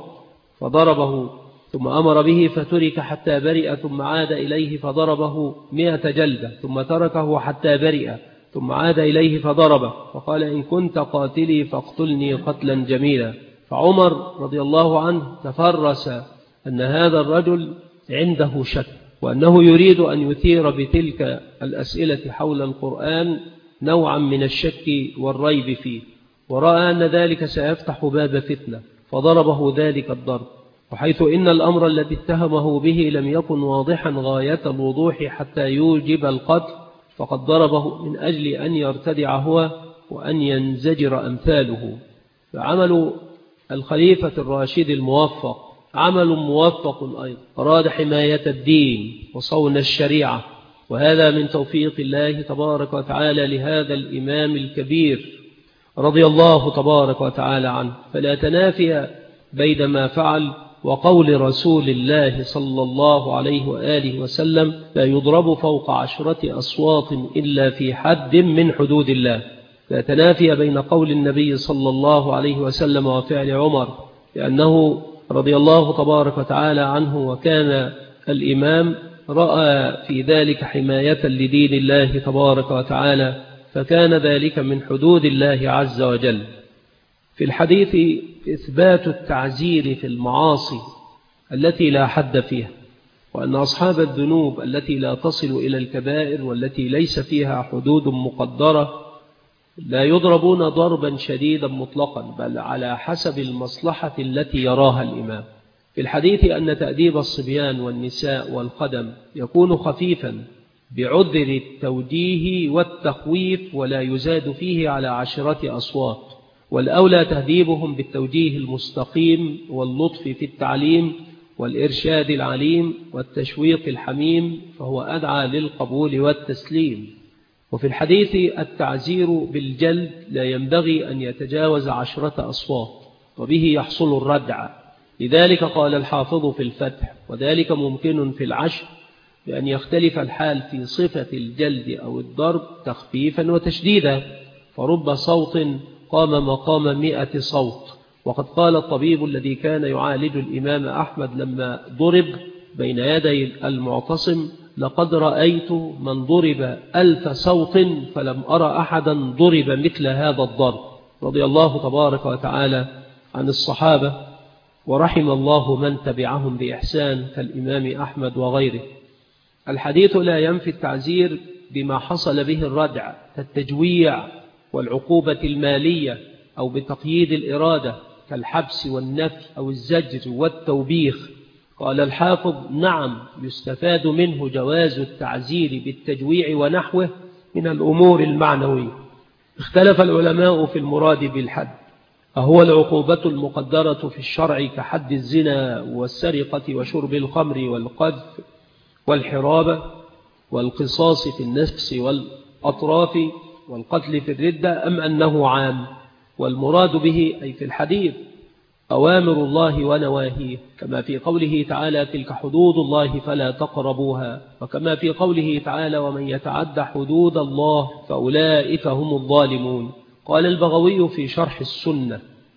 فضربه، ثم أمر به فترك حتى برئ، ثم عاد إليه فضربه 100 جلدة، ثم تركه حتى برئ، ثم عاد إليه فضربه، فقال: إن كنت قاتلي فاقتلني قتلا جميلا. فعمر رضي الله عنه تفرس أن هذا الرجل عنده شك، وأنه يريد أن يثير بتلك الأسئلة حول القرآن نوعا من الشك والريب فيه، ورأى أن ذلك سيفتح باب فتنة، فضربه ذلك الضرب. وحيث إن الأمر الذي اتهمه به لم يكن واضحا غاية الوضوح حتى يوجب القتل، فقد ضربه من أجل أن يرتدع هو وأن ينزجر أمثاله. فعمل الخليفة الراشد الموفق عمل موفق أيضا، أراد حماية الدين وصون الشريعة، وهذا من توفيق الله تبارك وتعالى لهذا الإمام الكبير رضي الله تبارك وتعالى عنه. فلا تنافي بين ما فعل وقول رسول الله صلى الله عليه وآله وسلم: لا يضرب فوق 10 أصوات إلا في حد من حدود الله. لا تنافي بين قول النبي صلى الله عليه وسلم وفعل عمر، لأنه رضي الله تبارك وتعالى عنه وكان الإمام رأى في ذلك حماية لدين الله تبارك وتعالى، فكان ذلك من حدود الله عز وجل. في الحديث إثبات التعزير في المعاصي التي لا حد فيها، وأن أصحاب الذنوب التي لا تصل إلى الكبائر والتي ليس فيها حدود مقدرة لا يضربون ضربا شديدا مطلقا، بل على حسب المصلحة التي يراها الإمام. في الحديث أن تأديب الصبيان والنساء والخدم يكون خفيفا بعذر التوجيه والتخويف، ولا يزاد فيه على 10 أصوات، والأولى تهذيبهم بالتوجيه المستقيم واللطف في التعليم والإرشاد العليم والتشويق الحميم، فهو أدعى للقبول والتسليم. وفي الحديث التعزير بالجلد لا ينبغي أن يتجاوز 10 أصوات، وبه يحصل الردع. لذلك قال الحافظ في الفتح: وذلك ممكن في العشر بأن يختلف الحال في صفة الجلد أو الضرب تخفيفا وتشديدا، فرب صوت قام مقام 100 صوت. وقد قال الطبيب الذي كان يعالج الإمام أحمد لما ضرب بين يدي المعتصم: لقد رأيت من ضرب 1000 صوت فلم أرى أحدا ضرب مثل هذا الضرب. رضي الله تبارك وتعالى عن الصحابة، ورحم الله من تبعهم بإحسان كالإمام أحمد وغيره. الحديث لا ينفي التعزير بما حصل به الردع كالتجويع والعقوبة المالية، أو بتقييد الإرادة كالحبس والنفي أو الزجر والتوبيخ. قال الحافظ: نعم، يستفاد منه جواز التعزير بالتجويع ونحوه من الأمور المعنوية. اختلف العلماء في المراد بالحد، أهو العقوبة المقدرة في الشرع كحد الزنا والسرقة وشرب الخمر والقذف والحرابة والقصاص في النفس والأطراف والقتل في الردة، أم أنه عام؟ والمراد به أي في الحديث أوامر الله ونواهيه، كما في قوله تعالى: تلك حدود الله فلا تقربوها، وكما في قوله تعالى: ومن يتعد حدود الله فأولئك هم الظالمون. قال البغوي في شرح السنة: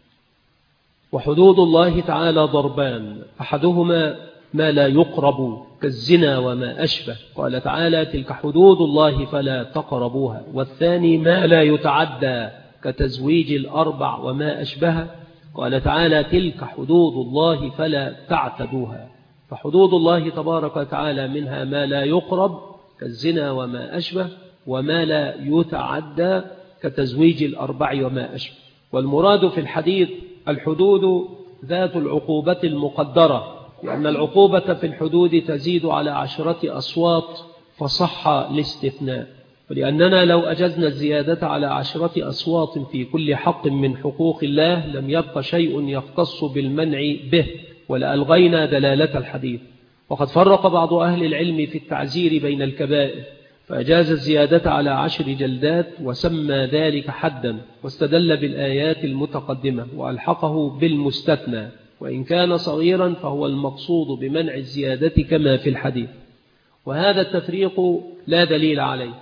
وحدود الله تعالى ضربان، أحدهما ما لا يقرب كالزنا وما أشبه، قال تعالى: تلك حدود الله فلا تقربوها، والثاني ما لا يتعدى كتزويج الأربع وما أشبه، قال تعالى: تلك حدود الله فلا تعتدوها. فحدود الله تبارك وتعالى منها ما لا يقرب كالزنا وما أشبه، وما لا يتعدى كتزويج الأربع وما أشبه. والمراد في الحديث الحدود ذات العقوبة المقدرة، لأن العقوبة في الحدود تزيد على 10 أصوات فصح الاستثناء. ولأننا لو أجزنا الزيادة على 10 أصوات في كل حق من حقوق الله لم يبق شيء يختص بالمنع به، ولألغينا دلالة الحديث. وقد فرق بعض أهل العلم في التعزير بين الكبائر، فأجاز الزيادة على 10 جلدات وسمى ذلك حدا، واستدل بالآيات المتقدمة وألحقه بالمستثنى، وإن كان صغيرا فهو المقصود بمنع الزيادة كما في الحديث. وهذا التفريق لا دليل عليه،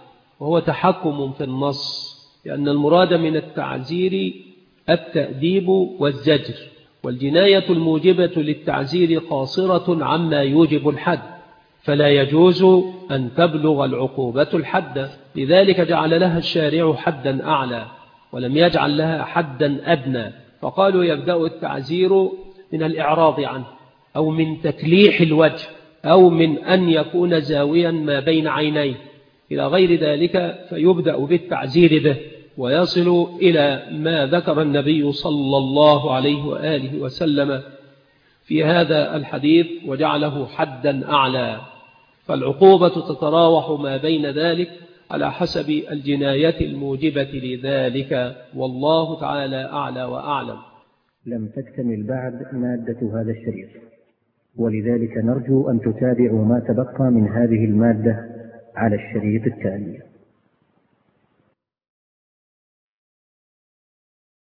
وهو تحكم في النص، لأن المراد من التعزير التأديب والزجر، والجناية الموجبة للتعزير قاصرة عما يوجب الحد، فلا يجوز أن تبلغ العقوبة الحد، لذلك جعل لها الشارع حدا أعلى ولم يجعل لها حدا أدنى، فقالوا يبدأ التعزير من الإعراض عنه، أو من تكليح الوجه، أو من أن يكون زاويا ما بين عينيه إلى غير ذلك، فيبدأ بالتعزير به ويصل إلى ما ذكر النبي صلى الله عليه وآله وسلم في هذا الحديث وجعله حدا أعلى. فالعقوبة تتراوح ما بين ذلك على حسب الجناية الموجبة لذلك، والله تعالى أعلى وأعلم. لم تكتمل بعد مادة هذا الشريط، ولذلك نرجو أن تتابعوا ما تبقى من هذه المادة على الشريط التالي.